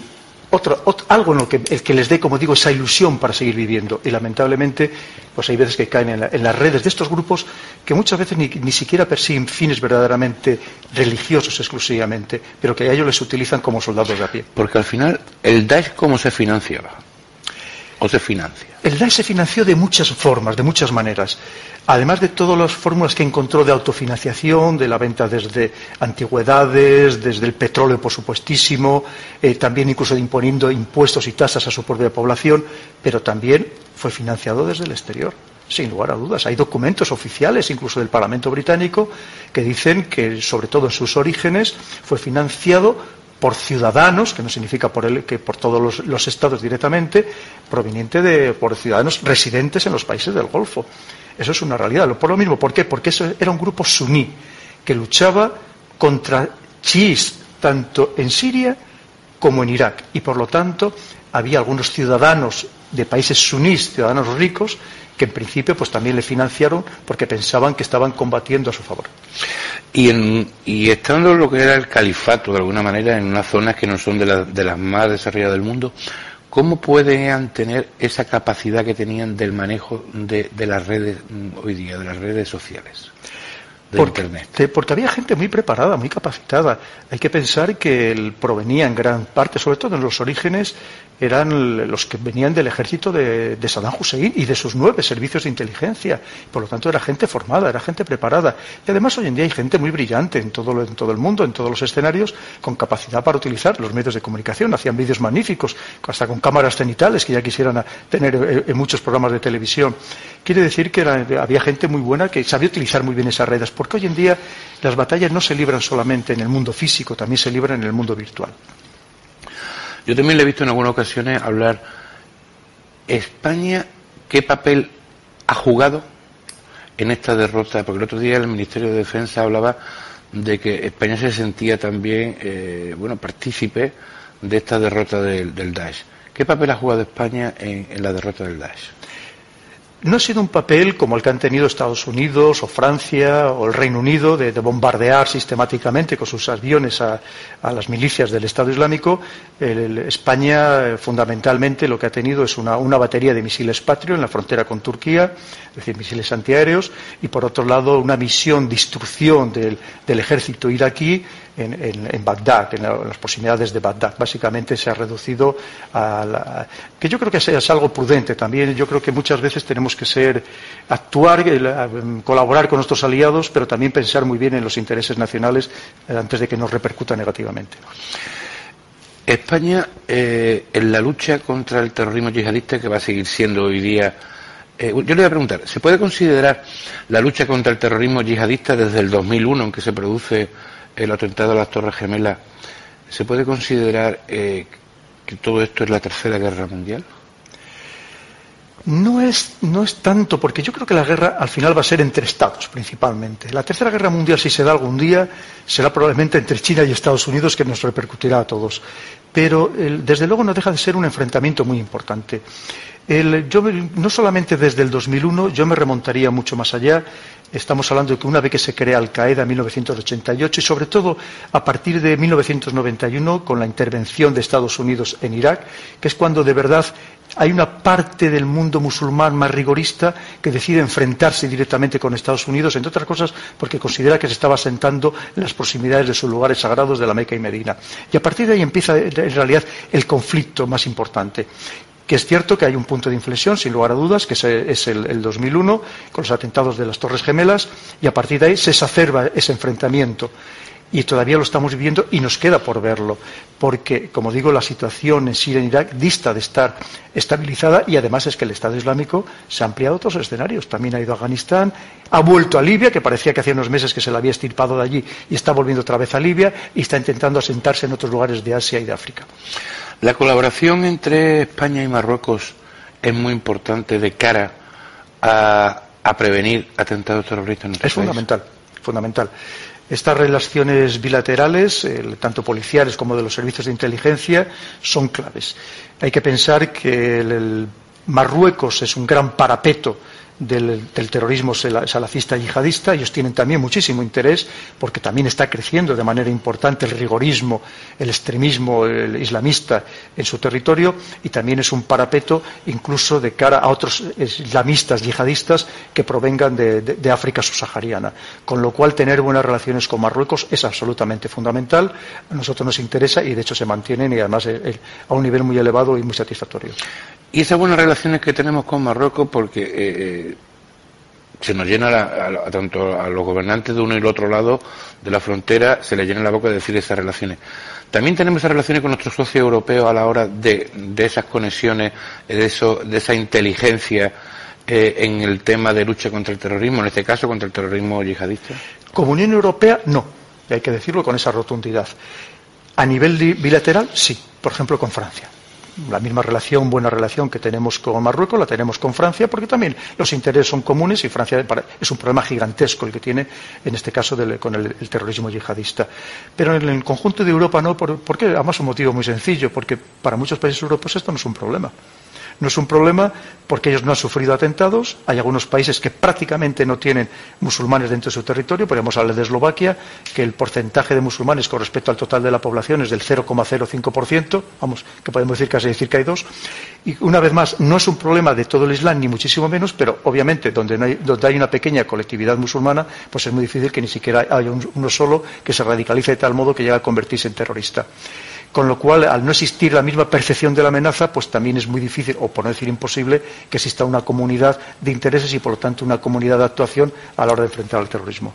algo en el que les dé, como digo, esa ilusión para seguir viviendo. Y lamentablemente, pues hay veces que caen en las redes de estos grupos que muchas veces ni siquiera persiguen fines verdaderamente religiosos exclusivamente, pero que a ellos les utilizan como soldados de a pie. Porque al final, ¿el Daesh cómo se financiaba? ¿O se financia? El Daesh se financió de muchas formas, de muchas maneras. Además de todas las fórmulas que encontró de autofinanciación, de la venta desde antigüedades, desde el petróleo, por supuestísimo, también incluso imponiendo impuestos y tasas a su propia población, pero también fue financiado desde el exterior, sin lugar a dudas. Hay documentos oficiales, incluso del Parlamento británico, que dicen que, sobre todo en sus orígenes, fue financiado por ciudadanos, que no significa que por todos los estados directamente, por ciudadanos residentes en los países del Golfo. Eso es una realidad. Por lo mismo, ¿por qué? Porque eso era un grupo suní que luchaba contra chiíes tanto en Siria como en Irak. Y por lo tanto había algunos ciudadanos de países sunís, ciudadanos ricos, que en principio pues también le financiaron porque pensaban que estaban combatiendo a su favor. Y estando en lo que era el califato, de alguna manera, en unas zonas que no son de las más desarrolladas del mundo, ¿cómo pueden tener esa capacidad que tenían del manejo de las redes hoy día, de las redes sociales? Internet. Porque había gente muy preparada, muy capacitada. Hay que pensar que provenía en gran parte, sobre todo en los orígenes, eran los que venían del ejército de Saddam Hussein y de sus 9 servicios de inteligencia. Por lo tanto, era gente formada, era gente preparada. Y además hoy en día hay gente muy brillante en todo el mundo, en todos los escenarios, con capacidad para utilizar los medios de comunicación. Hacían vídeos magníficos, hasta con cámaras cenitales que ya quisieran tener en muchos programas de televisión. Quiere decir que había gente muy buena que sabía utilizar muy bien esas redes, porque hoy en día las batallas no se libran solamente en el mundo físico, también se libran en el mundo virtual. Yo también le he visto en algunas ocasiones hablar, ¿España qué papel ha jugado en esta derrota? Porque el otro día el Ministerio de Defensa hablaba de que España se sentía también partícipe de esta derrota del Daesh. ¿Qué papel ha jugado España en la derrota del Daesh? no ha sido un papel como el que han tenido Estados Unidos o Francia o el Reino Unido de bombardear sistemáticamente con sus aviones a las milicias del Estado Islámico. España fundamentalmente lo que ha tenido es una batería de misiles Patriot en la frontera con Turquía, es decir, misiles antiaéreos, y por otro lado una misión de instrucción del ejército iraquí en Bagdad, en las proximidades de Bagdad. Básicamente se ha reducido que yo creo que es algo prudente también. Yo creo que muchas veces tenemos que actuar, colaborar con nuestros aliados, pero también pensar muy bien en los intereses nacionales antes de que nos repercuta negativamente. España, en la lucha contra el terrorismo yihadista, que va a seguir siendo hoy día, yo le voy a preguntar, ¿se puede considerar la lucha contra el terrorismo yihadista desde el 2001, en que se produce el atentado a las Torres Gemelas, se puede considerar que todo esto es la Tercera Guerra Mundial? No es tanto, porque yo creo que la guerra al final va a ser entre estados principalmente. La Tercera Guerra Mundial, si se da algún día, será probablemente entre China y Estados Unidos, que nos repercutirá a todos. Pero desde luego no deja de ser un enfrentamiento muy importante. No solamente desde el 2001, yo me remontaría mucho más allá. Estamos hablando de que una vez que se crea Al-Qaeda en 1988 y sobre todo a partir de 1991 con la intervención de Estados Unidos en Irak, que es cuando de verdad hay una parte del mundo musulmán más rigorista que decide enfrentarse directamente con Estados Unidos, entre otras cosas porque considera que se estaba asentando en las proximidades de sus lugares sagrados de la Meca y Medina. Y a partir de ahí empieza en realidad el conflicto más importante. Que es cierto que hay un punto de inflexión, sin lugar a dudas, que es el 2001, con los atentados de las Torres Gemelas, y a partir de ahí se exacerba ese enfrentamiento. Y todavía lo estamos viviendo y nos queda por verlo, porque, como digo, la situación en Siria y en Irak dista de estar estabilizada y además es que el Estado Islámico se ha ampliado a otros escenarios. También ha ido a Afganistán, ha vuelto a Libia, que parecía que hacía unos meses que se la había extirpado de allí y está volviendo otra vez a Libia y está intentando asentarse en otros lugares de Asia y de África. La colaboración entre España y Marruecos es muy importante de cara a prevenir atentados terroristas en nuestro país. Es fundamental. Estas relaciones bilaterales, tanto policiales como de los servicios de inteligencia, son claves. Hay que pensar que Marruecos es un gran parapeto del terrorismo salafista yihadista. Ellos tienen también muchísimo interés porque también está creciendo de manera importante el rigorismo, el extremismo islamista en su territorio, y también es un parapeto incluso de cara a otros islamistas yihadistas que provengan de África subsahariana, con lo cual tener buenas relaciones con Marruecos es absolutamente fundamental. A nosotros nos interesa y de hecho se mantienen y además a un nivel muy elevado y muy satisfactorio. Y esas buenas relaciones que tenemos con Marruecos, porque se nos llena, tanto a los gobernantes de uno y el otro lado de la frontera, se les llena la boca de decir esas relaciones. También tenemos esas relaciones con nuestros socios europeos a la hora de esas conexiones, de esa inteligencia en el tema de lucha contra el terrorismo, en este caso contra el terrorismo yihadista. Como Unión Europea, no, y hay que decirlo con esa rotundidad. A nivel bilateral, sí, por ejemplo con Francia. La misma relación, buena relación que tenemos con Marruecos, la tenemos con Francia, porque también los intereses son comunes y Francia es un problema gigantesco el que tiene, en este caso, con el terrorismo yihadista. Pero en el conjunto de Europa no, porque además un motivo muy sencillo, porque para muchos países europeos esto no es un problema. No es un problema porque ellos no han sufrido atentados. Hay algunos países que prácticamente no tienen musulmanes dentro de su territorio. Podemos hablar de Eslovaquia, que el porcentaje de musulmanes con respecto al total de la población es del 0,05%, vamos, que podemos decir casi decir que hay 2. Y una vez más, no es un problema de todo el Islam, ni muchísimo menos, pero obviamente donde hay una pequeña colectividad musulmana, pues es muy difícil que ni siquiera haya uno solo que se radicalice de tal modo que llegue a convertirse en terrorista. Con lo cual, al no existir la misma percepción de la amenaza, pues también es muy difícil, o por no decir imposible, que exista una comunidad de intereses y, por lo tanto, una comunidad de actuación a la hora de enfrentar al terrorismo.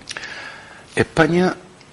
España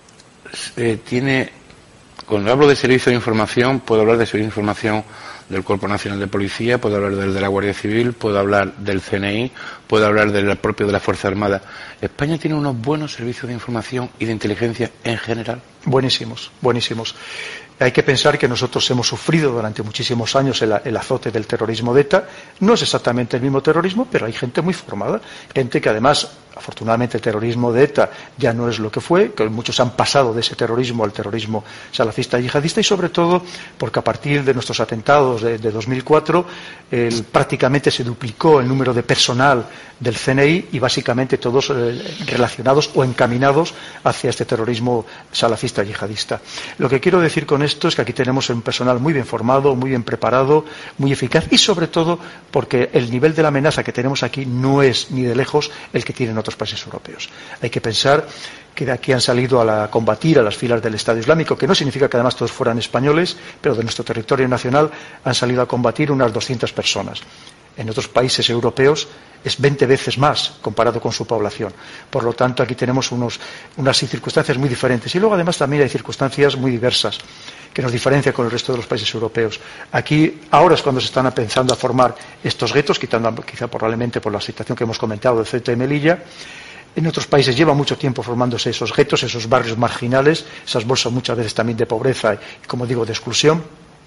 tiene, cuando hablo de servicio de información, puedo hablar de servicio de información del Cuerpo Nacional de Policía, puedo hablar del de la Guardia Civil, puedo hablar del CNI, puedo hablar del propio de la Fuerza Armada. ¿España tiene unos buenos servicios de información y de inteligencia en general? Buenísimos, buenísimos. Hay que pensar que nosotros hemos sufrido durante muchísimos años el azote del terrorismo de ETA. No es exactamente el mismo terrorismo, pero hay gente muy formada, gente que además Afortunadamente el terrorismo de ETA ya no es lo que fue, que muchos han pasado de ese terrorismo al terrorismo salafista yihadista, y sobre todo porque a partir de nuestros atentados de 2004 prácticamente se duplicó el número de personal del CNI y básicamente todos relacionados o encaminados hacia este terrorismo salafista yihadista. Lo que quiero decir con esto es que aquí tenemos un personal muy bien formado, muy bien preparado, muy eficaz, y sobre todo porque el nivel de la amenaza que tenemos aquí no es ni de lejos el que tienen otros países europeos. Hay que pensar que de aquí han salido a combatir a las filas del Estado Islámico, que no significa que además todos fueran españoles, pero de nuestro territorio nacional han salido a combatir unas 200 personas. En otros países europeos es 20 veces más comparado con su población. Por lo tanto, aquí tenemos unas circunstancias muy diferentes. Y luego, además, también hay circunstancias muy diversas que nos diferencian con el resto de los países europeos. Aquí, ahora es cuando se están empezando a formar estos guetos, quizá probablemente por la situación que hemos comentado de Ceuta y Melilla. En otros países lleva mucho tiempo formándose esos guetos, esos barrios marginales, esas bolsas muchas veces también de pobreza y, como digo, de exclusión.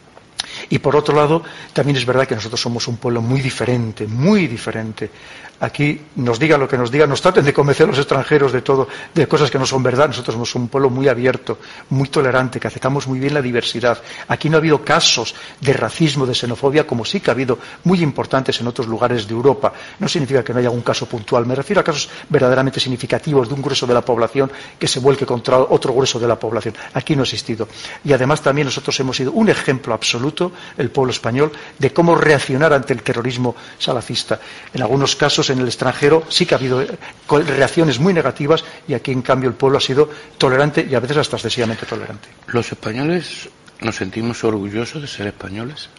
Y por otro lado, también es verdad que nosotros somos un pueblo muy diferente, muy diferente. Aquí nos digan lo que nos digan, nos traten de convencer a los extranjeros de todo, de cosas que no son verdad. Nosotros somos un pueblo muy abierto, muy tolerante, que aceptamos muy bien la diversidad. Aquí no ha habido casos de racismo, de xenofobia, como sí que ha habido muy importantes en otros lugares de Europa. No significa que no haya un caso puntual, me refiero a casos verdaderamente significativos de un grueso de la población que se vuelque contra otro grueso de la población. Aquí no ha existido. Y además también nosotros hemos sido un ejemplo absoluto, el pueblo español, de cómo reaccionar ante el terrorismo salafista. En algunos casos en el extranjero sí que ha habido reacciones muy negativas, y aquí en cambio el pueblo ha sido tolerante y a veces hasta excesivamente tolerante. ¿Los españoles nos sentimos orgullosos de ser españoles?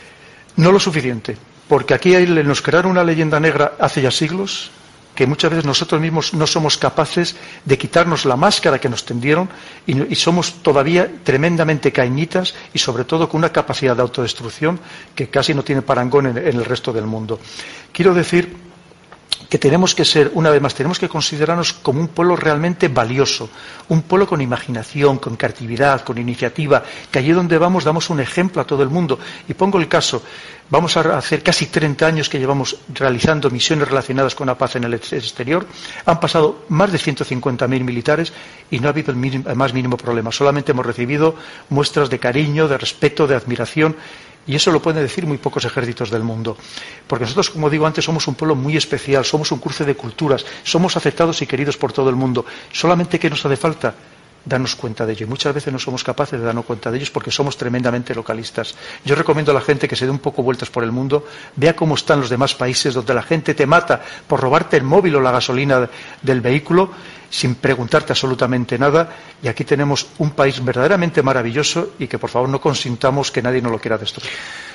No lo suficiente, porque aquí nos crearon una leyenda negra hace ya siglos, que muchas veces nosotros mismos no somos capaces de quitarnos la máscara que nos tendieron, y somos todavía tremendamente cañitas y sobre todo con una capacidad de autodestrucción que casi no tiene parangón en el resto del mundo. Quiero decir que tenemos que ser, una vez más, tenemos que considerarnos como un pueblo realmente valioso, un pueblo con imaginación, con creatividad, con iniciativa, que allí donde vamos damos un ejemplo a todo el mundo. Y pongo el caso, vamos a hacer casi 30 años que llevamos realizando misiones relacionadas con la paz en el exterior, han pasado más de 150.000 militares y no ha habido el más mínimo problema, solamente hemos recibido muestras de cariño, de respeto, de admiración. Y eso lo pueden decir muy pocos ejércitos del mundo. Porque nosotros, como digo antes, somos un pueblo muy especial, somos un cruce de culturas, somos aceptados y queridos por todo el mundo. Solamente que nos hace falta darnos cuenta de ello. Y muchas veces no somos capaces de darnos cuenta de ellos porque somos tremendamente localistas. Yo recomiendo a la gente que se dé un poco vueltas por el mundo, vea cómo están los demás países donde la gente te mata por robarte el móvil o la gasolina del vehículo sin preguntarte absolutamente nada. Y aquí tenemos un país verdaderamente maravilloso y que por favor no consintamos que nadie nos lo quiera destruir.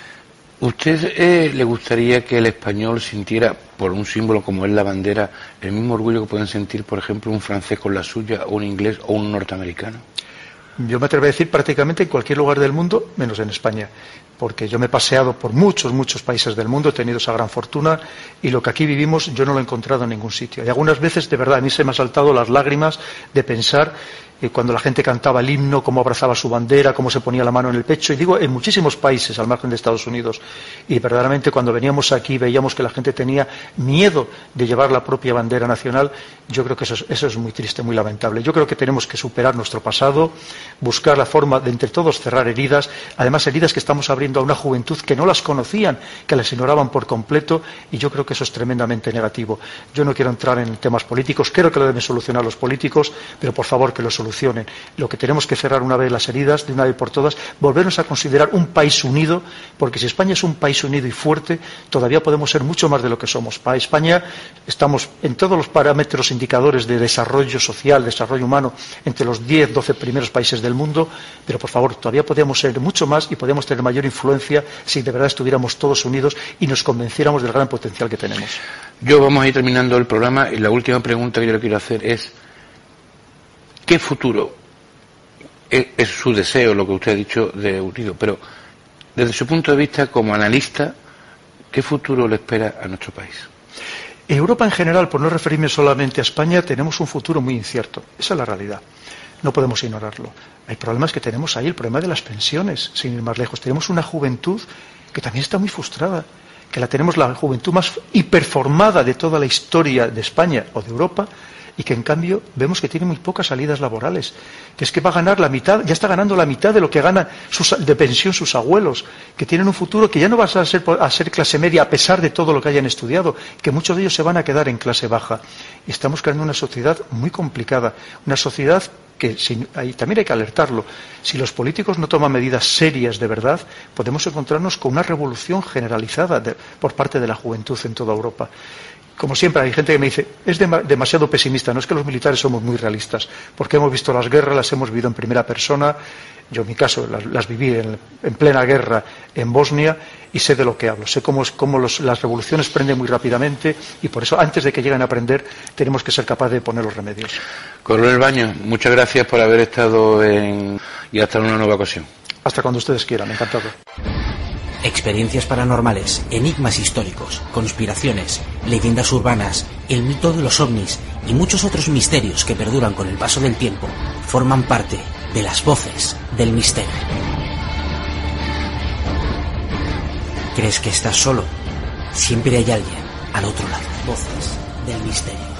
¿Usted le gustaría que el español sintiera, por un símbolo como es la bandera, el mismo orgullo que pueden sentir, por ejemplo, un francés con la suya, o un inglés o un norteamericano? Yo me atrevo a decir prácticamente en cualquier lugar del mundo, menos en España, porque yo me he paseado por muchos países del mundo, he tenido esa gran fortuna, y lo que aquí vivimos yo no lo he encontrado en ningún sitio. Y algunas veces, de verdad, a mí se me han saltado las lágrimas de pensar cuando la gente cantaba el himno, cómo abrazaba su bandera, cómo se ponía la mano en el pecho, y digo, en muchísimos países al margen de Estados Unidos. Y verdaderamente cuando veníamos aquí veíamos que la gente tenía miedo de llevar la propia bandera nacional. Yo creo que eso es muy triste, muy lamentable. Yo creo que tenemos que superar nuestro pasado, buscar la forma de entre todos cerrar heridas, además heridas que estamos abriendo a una juventud que no las conocían, que las ignoraban por completo, y yo creo que eso es tremendamente negativo. Yo no quiero entrar en temas políticos, creo que lo deben solucionar los políticos, pero por favor que lo solucionen. Lo que tenemos que cerrar una vez las heridas, de una vez por todas, volvernos a considerar un país unido, porque si España es un país unido y fuerte, todavía podemos ser mucho más de lo que somos. Para España estamos en todos los parámetros indicadores de desarrollo social, desarrollo humano, entre los 10, 12 primeros países del mundo, pero por favor, todavía podemos ser mucho más y podemos tener mayor influencia si de verdad estuviéramos todos unidos y nos convenciéramos del gran potencial que tenemos. Vamos a ir terminando el programa y la última pregunta que yo le quiero hacer es: ¿qué futuro? Es su deseo, lo que usted ha dicho de unido, pero desde su punto de vista como analista, ¿qué futuro le espera a nuestro país? Europa en general, por no referirme solamente a España, tenemos un futuro muy incierto. Esa es la realidad. No podemos ignorarlo. Hay problemas que tenemos ahí, el problema de las pensiones, sin ir más lejos. Tenemos una juventud que también está muy frustrada, que la tenemos la juventud más hiperformada de toda la historia de España o de Europa, y que en cambio vemos que tiene muy pocas salidas laborales, que es que va a ganar la mitad, ya está ganando la mitad de lo que ganan de pensión sus abuelos, que tienen un futuro que ya no va a ser clase media a pesar de todo lo que hayan estudiado, que muchos de ellos se van a quedar en clase baja. Y estamos creando una sociedad muy complicada, una sociedad que también hay que alertarlo. Si los políticos no toman medidas serias de verdad, podemos encontrarnos con una revolución generalizada por parte de la juventud en toda Europa. Como siempre, hay gente que me dice, es demasiado pesimista. No, es que los militares somos muy realistas, porque hemos visto las guerras, las hemos vivido en primera persona. Yo, en mi caso, las viví en plena guerra en Bosnia y sé de lo que hablo. Sé cómo las revoluciones prenden muy rápidamente y por eso, antes de que lleguen a prender, tenemos que ser capaces de poner los remedios. Coronel Baños, muchas gracias por haber estado y hasta en una nueva ocasión. Hasta cuando ustedes quieran, encantado. Experiencias paranormales, enigmas históricos, conspiraciones, leyendas urbanas, el mito de los ovnis y muchos otros misterios que perduran con el paso del tiempo forman parte de las voces del misterio. ¿Crees que estás solo? Siempre hay alguien al otro lado. Voces del misterio.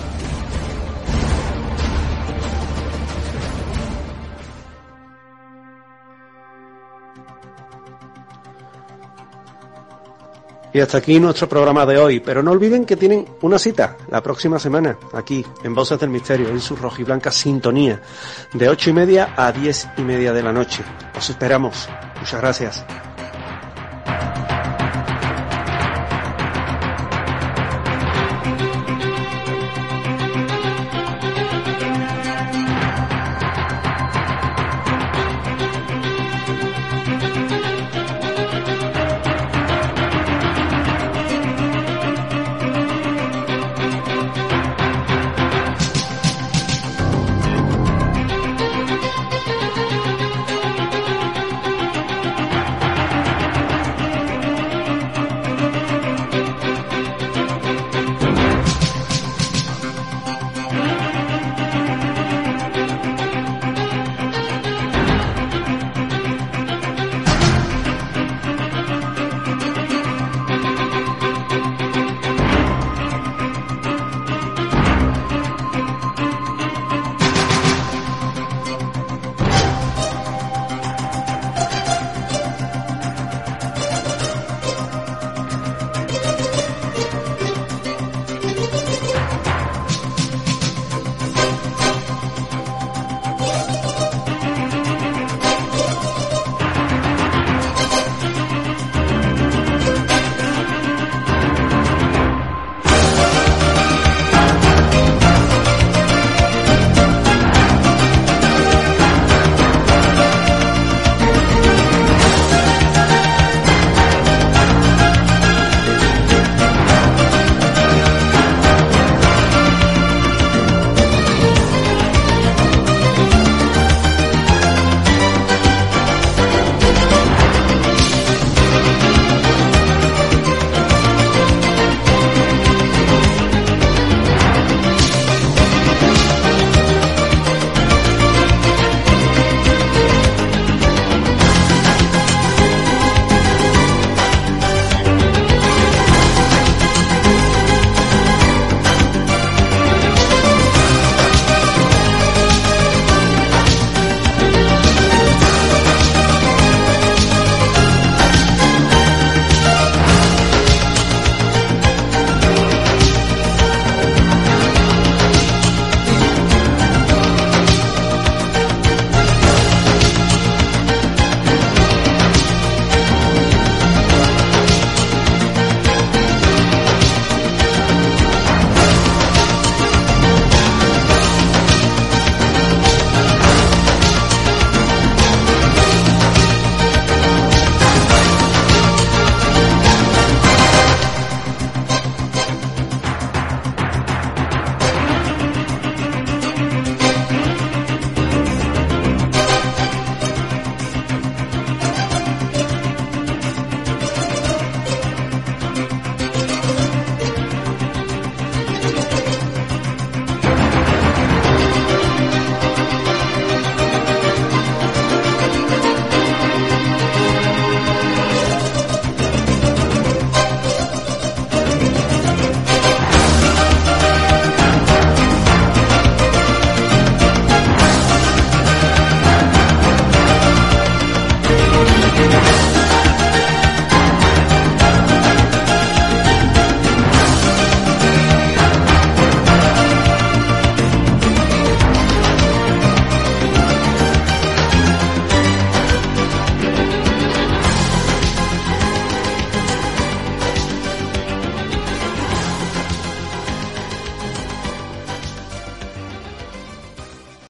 Y hasta aquí nuestro programa de hoy, pero no olviden que tienen una cita la próxima semana, aquí, en Voces del Misterio, en su rojiblanca sintonía, de 8:30 a 10:30 de la noche. Os esperamos. Muchas gracias.